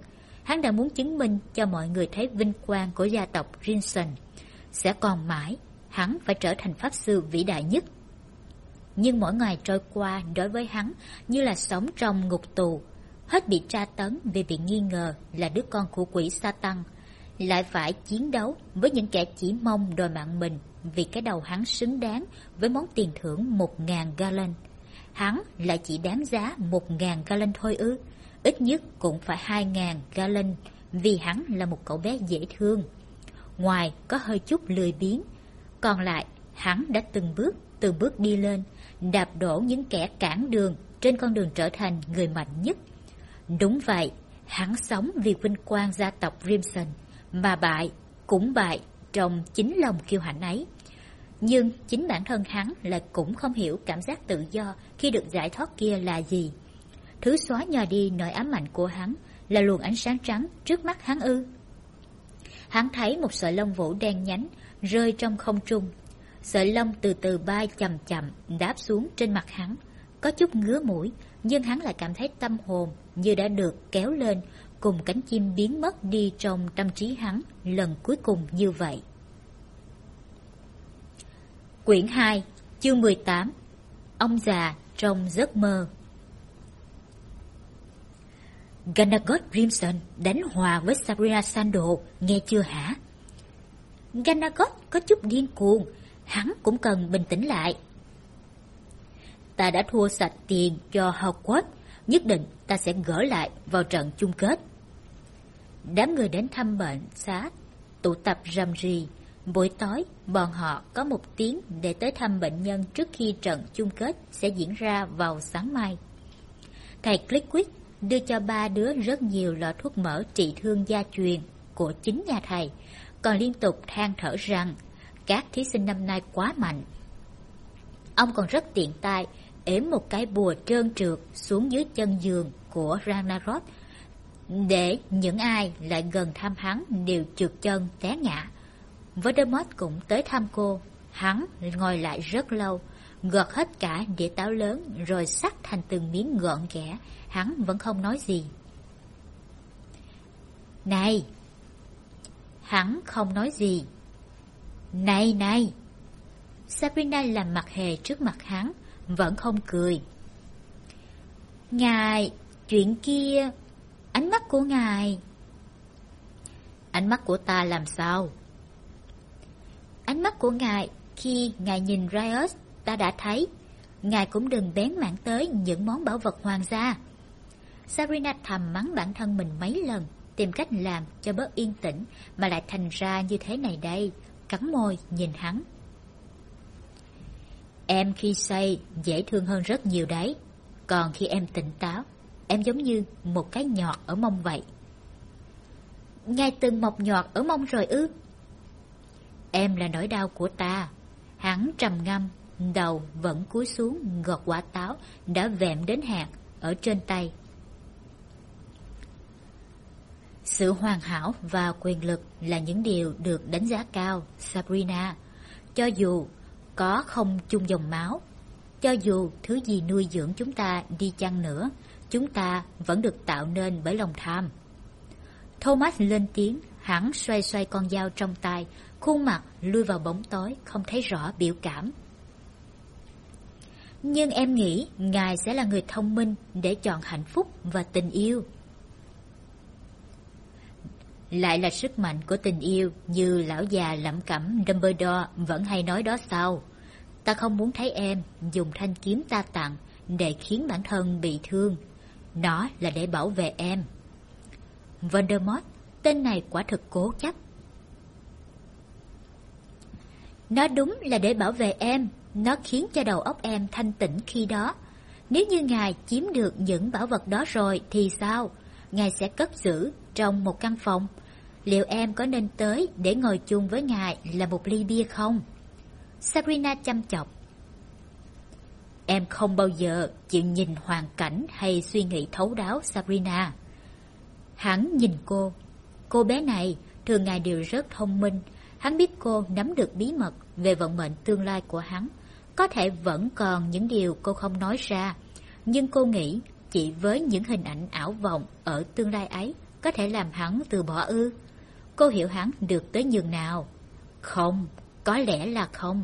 Hắn đã muốn chứng minh cho mọi người thấy vinh quang của gia tộc Rinson sẽ còn mãi, hắn phải trở thành pháp sư vĩ đại nhất. Nhưng mỗi ngày trôi qua đối với hắn như là sống trong ngục tù, hết bị tra tấn vì bị nghi ngờ là đứa con của quỷ Satan, lại phải chiến đấu với những kẻ chỉ mong đòi mạng mình vì cái đầu hắn xứng đáng với món tiền thưởng 1.000 gallon. Hắn lại chỉ đáng giá 1.000 gallon thôi ư? Ít nhất cũng phải 2.000 gallon vì hắn là một cậu bé dễ thương. Ngoài có hơi chút lười biếng, còn lại hắn đã từng bước đi lên, đạp đổ những kẻ cản đường trên con đường trở thành người mạnh nhất. Đúng vậy, hắn sống vì vinh quang gia tộc Rimson, mà bại, cũng bại trong chính lòng kiêu hãnh ấy. Nhưng chính bản thân hắn lại cũng không hiểu cảm giác tự do khi được giải thoát kia là gì. Thứ xóa nhòa đi nỗi ám ảnh của hắn là luồng ánh sáng trắng trước mắt hắn ư? Hắn thấy một sợi lông vũ đen nhánh rơi trong không trung. Sợi lông từ từ bay chậm chậm đáp xuống trên mặt hắn. Có chút ngứa mũi, nhưng hắn lại cảm thấy tâm hồn như đã được kéo lên, cùng cánh chim biến mất đi trong tâm trí hắn lần cuối cùng như vậy. Quyển 2, chương 18. Ông già trong giấc mơ. Ganagot Rimson đánh hòa với Sabrina Sandal, nghe chưa hả? Ganagot có chút điên cuồng, hắn cũng cần bình tĩnh lại. Ta đã thua sạch tiền cho Hogwarts, nhất định ta sẽ gỡ lại vào trận chung kết. Đám người đến thăm bệnh xá tụ tập rầm rì. Buổi tối, bọn họ có một tiếng để tới thăm bệnh nhân trước khi trận chung kết sẽ diễn ra vào sáng mai. Thầy Clickwick đưa cho 3 đứa rất nhiều lọ thuốc mỡ trị thương gia truyền của chính nhà thầy, còn liên tục than thở rằng các thí sinh năm nay quá mạnh. Ông còn rất tiện tay ếm một cái bùa trơn trượt xuống dưới chân giường của Ragnarok để những ai lại gần thăm hắn đều trượt chân té ngã. Voldemort cũng tới thăm cô. Hắn ngồi lại rất lâu, gọt hết cả đĩa táo lớn rồi xắt thành từng miếng gọn ghẽ. Hắn vẫn không nói gì. Này! Hắn không nói gì. Này này! Sabrina làm mặt hề trước mặt hắn, vẫn không cười. Ngài, chuyện kia, ánh mắt của ngài. Ánh mắt của ta làm sao? Ánh mắt của ngài khi ngài nhìn Riot ta đã thấy. Ngài cũng đừng bén mảng tới những món bảo vật hoàng gia. Sabrina thầm mắng bản thân mình mấy lần, tìm cách làm cho bớt yên tĩnh mà lại thành ra như thế này đây. Cắn môi nhìn hắn. Em khi say dễ thương hơn rất nhiều đấy. Còn khi em tỉnh táo, em giống như một cái nhọt ở mông vậy. Ngài từng mọc nhọt ở mông rồi ư? Em là nỗi đau của ta. Hắn trầm ngâm, đầu vẫn cúi xuống gọt quả táo đã vẹm đến hạt ở trên tay. Sự hoàn hảo và quyền lực là những điều được đánh giá cao, Sabrina. Cho dù có không chung dòng máu, cho dù thứ gì nuôi dưỡng chúng ta đi chăng nữa, chúng ta vẫn được tạo nên bởi lòng tham. Thomas lên tiếng, hắn xoay xoay con dao trong tay, khuôn mặt lui vào bóng tối, không thấy rõ biểu cảm. Nhưng em nghĩ ngài sẽ là người thông minh để chọn hạnh phúc và tình yêu. Lại là sức mạnh của tình yêu, như lão già lẩm cẩm Dumbledore vẫn hay nói đó sao? Ta không muốn thấy em dùng thanh kiếm ta tặng để khiến bản thân bị thương. Nó là để bảo vệ em. Voldemort, tên này quả thực cố chấp. Nó đúng là để bảo vệ em. Nó khiến cho đầu óc em thanh tĩnh khi đó. Nếu như ngài chiếm được những bảo vật đó rồi thì sao? Ngài sẽ cất giữ trong một căn phòng. Liệu em có nên tới để ngồi chung với ngài là một ly bia không? Sabrina chăm chọc. Em không bao giờ chịu nhìn hoàn cảnh hay suy nghĩ thấu đáo, Sabrina. Hắn nhìn cô. Cô bé này thường ngày đều rất thông minh. Hắn biết cô nắm được bí mật về vận mệnh tương lai của hắn. Có thể vẫn còn những điều cô không nói ra. Nhưng cô nghĩ chỉ với những hình ảnh ảo vọng ở tương lai ấy, có thể làm hắn từ bỏ ư? Cô hiểu hắn được tới nhường nào? Không, có lẽ là không.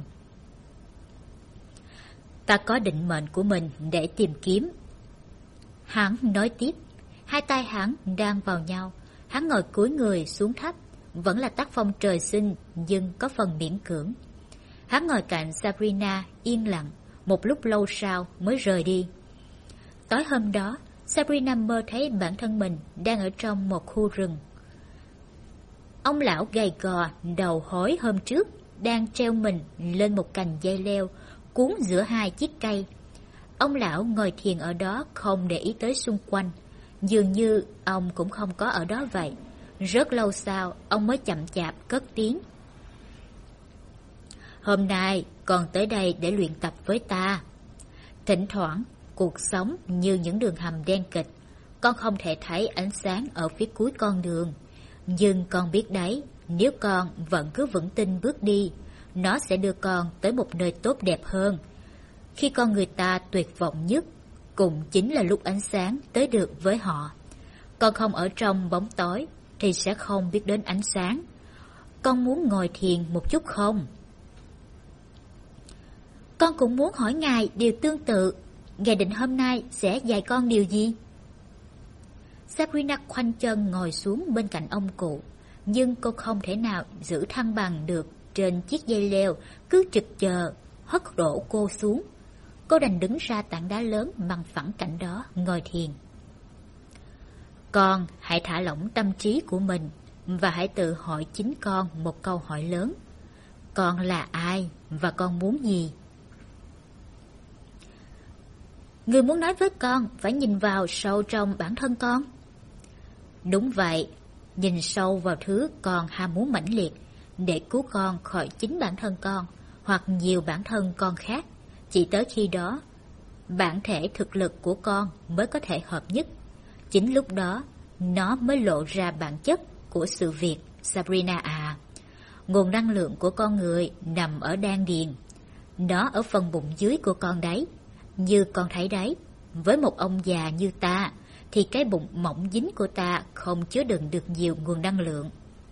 Ta có định mệnh của mình để tìm kiếm. Hắn nói tiếp, hai tay hắn đang vào nhau. Hắn ngồi cúi người xuống thấp, vẫn là tác phong trời sinh nhưng có phần miễn cưỡng. Hắn ngồi cạnh Sabrina yên lặng, một lúc lâu sau mới rời đi. Tối hôm đó, Sabrina mơ thấy bản thân mình đang ở trong một khu rừng. Ông lão gầy gò, đầu hói hôm trước, đang treo mình lên một cành dây leo, cuốn giữa hai chiếc cây. Ông lão ngồi thiền ở đó không để ý tới xung quanh, dường như ông cũng không có ở đó vậy. Rất lâu sau, ông mới chậm chạp cất tiếng. Hôm nay con tới đây để luyện tập với ta. Thỉnh thoảng, cuộc sống như những đường hầm đen kịch, con không thể thấy ánh sáng ở phía cuối con đường. Nhưng con biết đấy, nếu con vẫn cứ vững tin bước đi, nó sẽ đưa con tới một nơi tốt đẹp hơn. Khi con người ta tuyệt vọng nhất, cũng chính là lúc ánh sáng tới được với họ. Con không ở trong bóng tối thì sẽ không biết đến ánh sáng. Con muốn ngồi thiền một chút không? Con cũng muốn hỏi Ngài điều tương tự. Ngài định hôm nay sẽ dạy con điều gì? Sabrina khoanh chân ngồi xuống bên cạnh ông cụ, nhưng cô không thể nào giữ thăng bằng được trên chiếc dây leo, cứ trực chờ hất đổ cô xuống. Cô đành đứng ra tảng đá lớn bằng phẳng cạnh đó ngồi thiền. Con hãy thả lỏng tâm trí của mình và hãy tự hỏi chính con một câu hỏi lớn. Con là ai và con muốn gì? Người muốn nói với con phải nhìn vào sâu trong bản thân con. Đúng vậy, nhìn sâu vào thứ con ham muốn mãnh liệt để cứu con khỏi chính bản thân con hoặc nhiều bản thân con khác. Chỉ tới khi đó, bản thể thực lực của con mới có thể hợp nhất. Chính lúc đó, nó mới lộ ra bản chất của sự việc, Sabrina à. Nguồn năng lượng của con người nằm ở đan điền. Nó ở phần bụng dưới của con đấy. Như con thấy đấy, với một ông già như ta, thì cái bụng mỏng dính của ta không chứa đựng được nhiều nguồn năng lượng.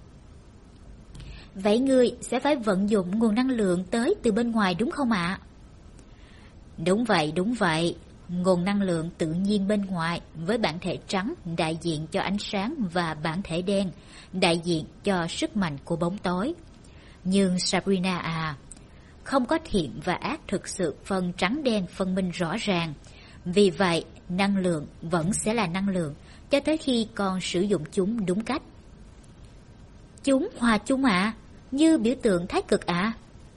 Vậy ngươi sẽ phải vận dụng nguồn năng lượng tới từ bên ngoài đúng không ạ? Đúng vậy. Nguồn năng lượng tự nhiên bên ngoài với bản thể trắng đại diện cho ánh sáng và bản thể đen đại diện cho sức mạnh của bóng tối. Nhưng Sabrina à, không có thiện và ác thực sự phân trắng đen phân minh rõ ràng. Vì vậy, năng lượng vẫn sẽ là năng lượng cho tới khi con sử dụng chúng đúng cách. Chúng hòa chung ạ, như biểu tượng thái cực ạ.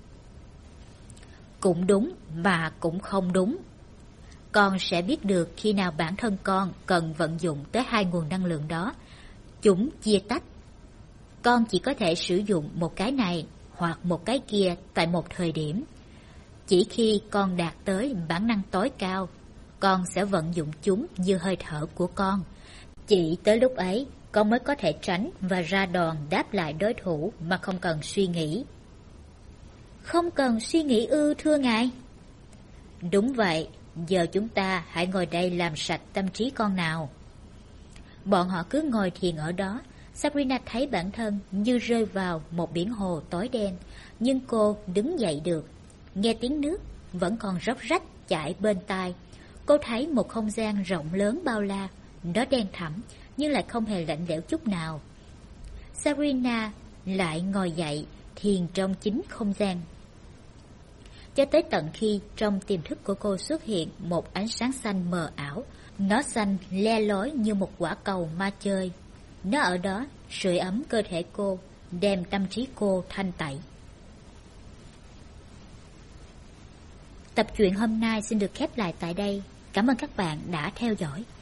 Cũng đúng mà cũng không đúng. Con sẽ biết được khi nào bản thân con cần vận dụng tới hai nguồn năng lượng đó. Chúng chia tách. Con chỉ có thể sử dụng một cái này hoặc một cái kia tại một thời điểm. Chỉ khi con đạt tới bản năng tối cao, con sẽ vận dụng chúng như hơi thở của con. Chỉ tới lúc ấy, con mới có thể tránh và ra đòn đáp lại đối thủ mà không cần suy nghĩ. Không cần suy nghĩ ư thưa ngài? Đúng vậy, giờ chúng ta hãy ngồi đây làm sạch tâm trí con nào. Bọn họ cứ ngồi thiền ở đó. Sabrina thấy bản thân như rơi vào một biển hồ tối đen, nhưng cô đứng dậy được. Nghe tiếng nước vẫn còn róc rách chảy bên tai. Cô thấy một không gian rộng lớn bao la, nó đen thẳm nhưng lại không hề lạnh lẽo chút nào. Sabrina lại ngồi dậy thiền trong chính không gian, cho tới tận khi trong tiềm thức của cô xuất hiện một ánh sáng xanh mờ ảo. Nó xanh le lói như một quả cầu ma chơi. Nó ở đó sưởi ấm cơ thể cô, đem tâm trí cô thanh tẩy. Tập truyện hôm nay xin được khép lại tại đây. Cảm ơn các bạn đã theo dõi.